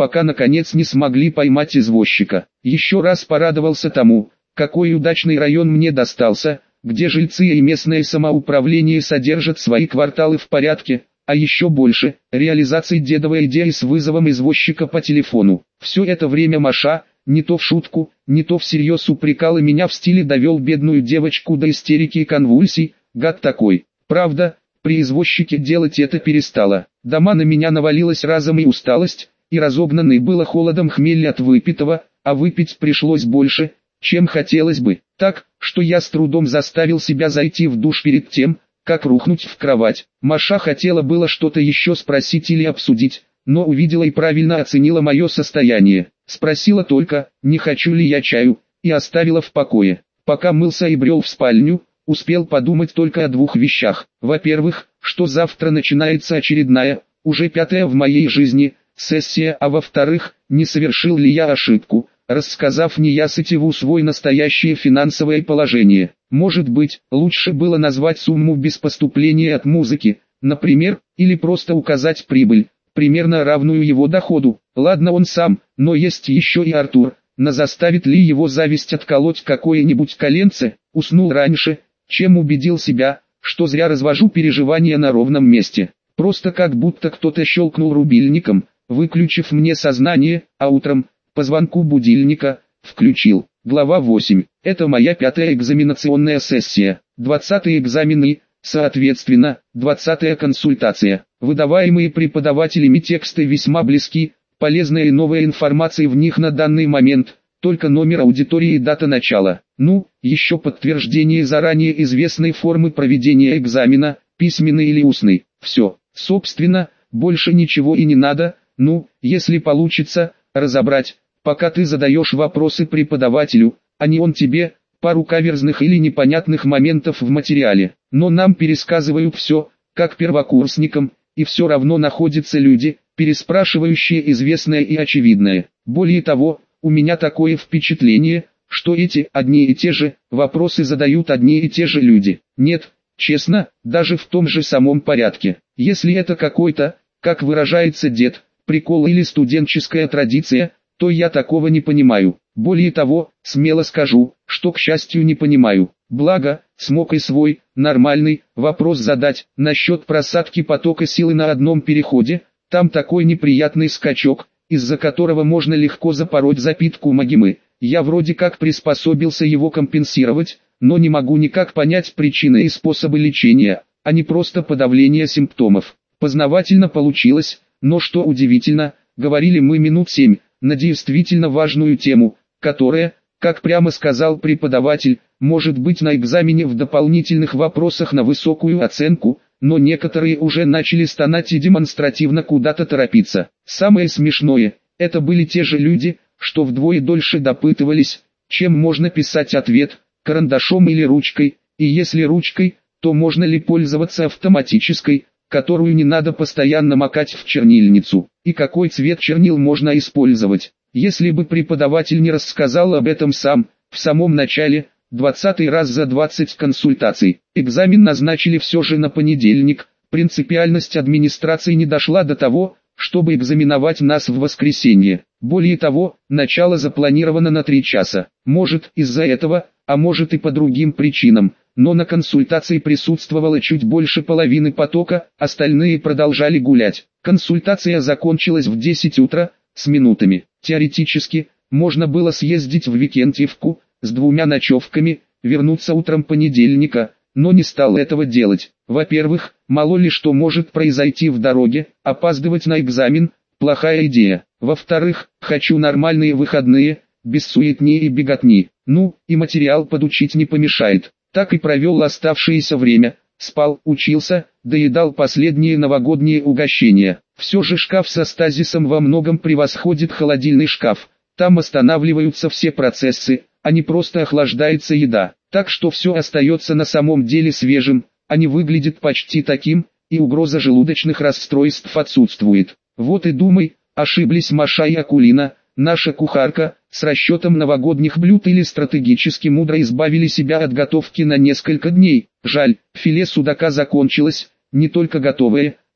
пока наконец не смогли поймать извозчика. Еще раз порадовался тому, какой удачный район мне достался, где жильцы и местное самоуправление содержат свои кварталы в порядке, а еще больше, реализации дедовой идеи с вызовом извозчика по телефону. Все это время Маша, не то в шутку, не то всерьез упрекала меня в стиле «довел бедную девочку до истерики и конвульсий, гад такой». Правда, при извозчике делать это перестала. Дома на меня навалилась разом и усталость, и разогнанный было холодом хмель от выпитого, а выпить пришлось больше, чем хотелось бы. Так, что я с трудом заставил себя зайти в душ перед тем, как рухнуть в кровать. Маша хотела было что-то еще спросить или обсудить, но увидела и правильно оценила мое состояние. Спросила только, не хочу ли я чаю, и оставила в покое. Пока мылся и брел в спальню, успел подумать только о двух вещах. Во-первых, что завтра начинается очередная, уже 5-я в моей жизни, сессия, а во-вторых, не совершил ли я ошибку, рассказав Неясытеву свой настоящее финансовое положение. Может быть, лучше было назвать сумму без поступления от музыки, например, или просто указать прибыль, примерно равную его доходу. Ладно, он сам, но есть еще и Артур. Но заставит ли его зависть отколоть какое-нибудь коленце? Уснул раньше, чем убедил себя, что зря развожу переживания на ровном месте. Просто как будто кто-то щелкнул рубильником, выключив мне сознание, а утром, по звонку будильника, включил. Глава 8. Это моя 5-я экзаменационная сессия. 20-й экзамен и, соответственно, 20-я консультация. Выдаваемые преподавателями тексты весьма близки, полезная и новая информация в них на данный момент, только номер аудитории и дата начала. Ну, еще подтверждение заранее известной формы проведения экзамена, письменный или устный. Все, собственно, больше ничего и не надо, ну, если получится, разобрать, пока ты задаешь вопросы преподавателю, а не он тебе, пару каверзных или непонятных моментов в материале. Но нам пересказывают все, как первокурсникам, и все равно находятся люди, переспрашивающие известное и очевидное. Более того, у меня такое впечатление, что эти одни и те же вопросы задают одни и те же люди. Нет, честно, даже в том же самом порядке. Если это какой-то, как выражается дед, прикол или студенческая традиция, то я такого не понимаю. Более того, смело скажу, что к счастью не понимаю. Благо, смог и свой, нормальный, вопрос задать, насчет просадки потока силы на одном переходе. Там такой неприятный скачок, из-за которого можно легко запороть запитку магемы. Я вроде как приспособился его компенсировать, но не могу никак понять причины и способы лечения, а не просто подавление симптомов. Познавательно получилось, но что удивительно, говорили мы минут 7, на действительно важную тему, которая, как прямо сказал преподаватель, может быть на экзамене в дополнительных вопросах на высокую оценку, но некоторые уже начали стонать и демонстративно куда-то торопиться. Самое смешное, это были те же люди, что вдвое дольше допытывались, чем можно писать ответ, карандашом или ручкой, и если ручкой, то можно ли пользоваться автоматической, которую не надо постоянно макать в чернильницу, и какой цвет чернил можно использовать. Если бы преподаватель не рассказал об этом сам, в самом начале, 20-й раз за 20 консультаций. Экзамен назначили все же на понедельник, принципиальность администрации не дошла до того, чтобы экзаменовать нас в воскресенье. Более того, начало запланировано на 3 часа. Может из-за этого, а может и по другим причинам, но на консультации присутствовало чуть больше половины потока, остальные продолжали гулять. Консультация закончилась в 10 утра, с минутами. Теоретически, можно было съездить в Викентьевку, с 2 ночевками, вернуться утром понедельника, но не стал этого делать. Во-первых, мало ли что может произойти в дороге, опаздывать на экзамен – плохая идея. Во-вторых, хочу нормальные выходные, без суетни и беготни. Ну, и материал подучить не помешает. Так и провел оставшееся время, спал, учился, доедал последние новогодние угощения. Все же шкаф со стазисом во многом превосходит холодильный шкаф. Там останавливаются все процессы, а не просто охлаждается еда. Так что все остается на самом деле свежим, а не выглядит почти таким, и угроза желудочных расстройств отсутствует. Вот и думай, ошиблись Маша и Акулина, наша кухарка, с расчетом новогодних блюд или стратегически мудро избавили себя от готовки на несколько дней. Жаль, филе судака закончилось, не только готовое,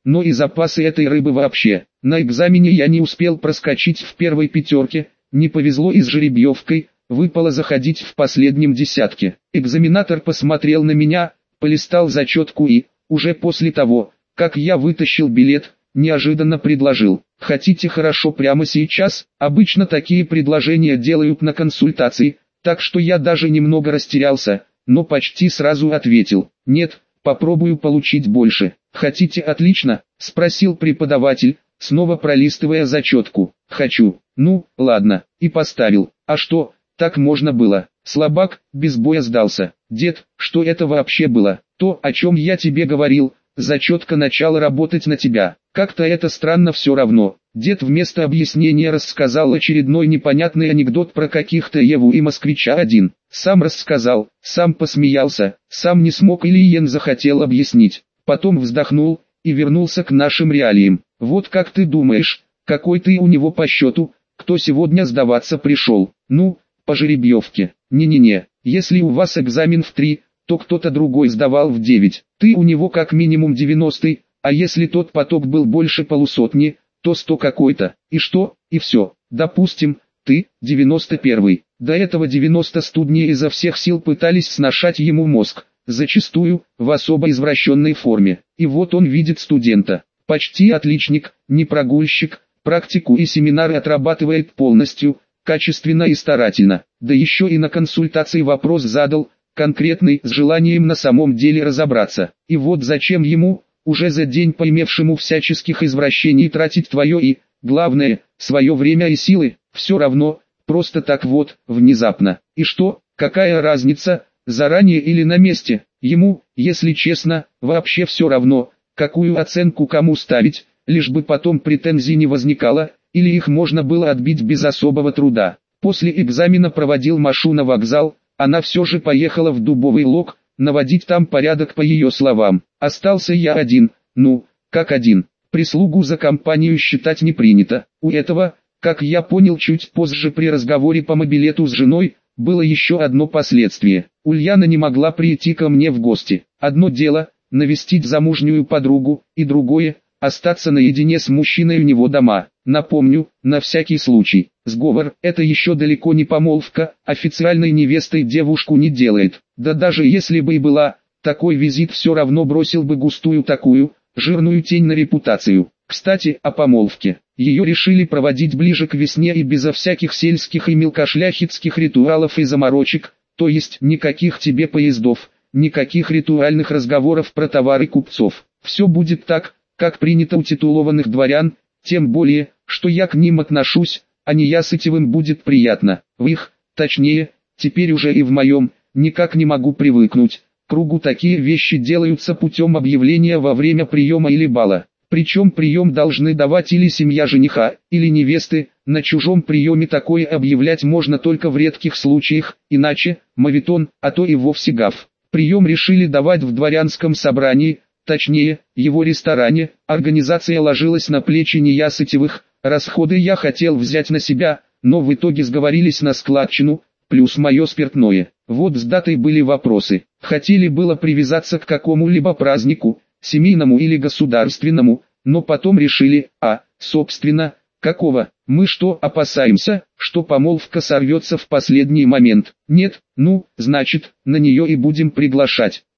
но и запасы этой рыбы вообще. На экзамене я не успел проскочить в первой пятерке, не повезло и с жеребьевкой, выпало заходить в последнем десятке. Экзаменатор посмотрел на меня, полистал зачетку и, уже после того, как я вытащил билет, неожиданно предложил: «Хотите хорошо прямо сейчас?» Обычно такие предложения делают на консультации, так что я даже немного растерялся, но почти сразу ответил: «Нет, попробую получить больше». «Хотите?» «Отлично», — спросил преподаватель, снова пролистывая зачетку. «Хочу». «Ну, ладно», и поставил. «А что, так можно было?» Слабак без боя сдался. «Дед, что это вообще было?» «То, о чем я тебе говорил, зачетка начала работать на тебя. Как-то это странно все равно». Дед вместо объяснения рассказал очередной непонятный анекдот про каких-то Еву и Москвича-1. Сам рассказал, сам посмеялся, сам не смог или Иен захотел объяснить. Потом вздохнул и вернулся к нашим реалиям. «Вот как ты думаешь, какой ты у него по счету, кто сегодня сдаваться пришел?» «Ну, по жеребьевке». «Не-не-не, если у вас экзамен в 3, то кто-то другой сдавал в 9. Ты у него как минимум 90-й, а если тот поток был больше полусотни, то 100 какой-то. И что?» «И все. Допустим, ты 91-й. До этого 90 студни изо всех сил пытались сношать ему мозг, зачастую в особо извращенной форме. И вот он видит студента, почти отличник, не прогульщик, практику и семинары отрабатывает полностью, качественно и старательно. Да еще и на консультации вопрос задал, конкретный, с желанием на самом деле разобраться. И вот зачем ему, уже за день поимевшему всяческих извращений, тратить твое и, главное, свое время и силы? Все равно, просто так вот, внезапно. И что, какая разница, заранее или на месте? Ему, если честно, вообще все равно, какую оценку кому ставить, лишь бы потом претензий не возникало, или их можно было отбить без особого труда. После экзамена проводил Машу на вокзал, она все же поехала в Дубовый Лог, наводить там порядок по ее словам. Остался я один, ну, как один. Прислугу за компанию считать не принято. У этого, как я понял чуть позже при разговоре по мобилету с женой, было еще одно последствие. Ульяна не могла прийти ко мне в гости. Одно дело – навестить замужнюю подругу, и другое – остаться наедине с мужчиной у него дома. Напомню, на всякий случай, сговор – это еще далеко не помолвка, официальной невестой девушку не делает. Да даже если бы и была, такой визит все равно бросил бы густую такую, жирную тень на репутацию. Кстати, о помолвке. Ее решили проводить ближе к весне и безо всяких сельских и мелкошляхетских ритуалов и заморочек, то есть никаких тебе поездов, никаких ритуальных разговоров про товары купцов. Все будет так, как принято у титулованных дворян, тем более, что я к ним отношусь, а Неясытевым будет приятно. В их, точнее, теперь уже и в моем, никак не могу привыкнуть, кругу такие вещи делаются путем объявления во время приема или бала. Причем прием должны давать или семья жениха, или невесты, на чужом приеме такое объявлять можно только в редких случаях, иначе, моветон, а то и вовсе гав. Прием решили давать в дворянском собрании, точнее, его ресторане. Организация ложилась на плечи Неясытевых, расходы я хотел взять на себя, но в итоге сговорились на складчину, плюс мое спиртное. Вот с датой были вопросы. Хотели было привязаться к какому-либо празднику, семейному или государственному, но потом решили, собственно, какого? Мы что, опасаемся, что помолвка сорвется в последний момент? Нет, ну, значит, на нее и будем приглашать.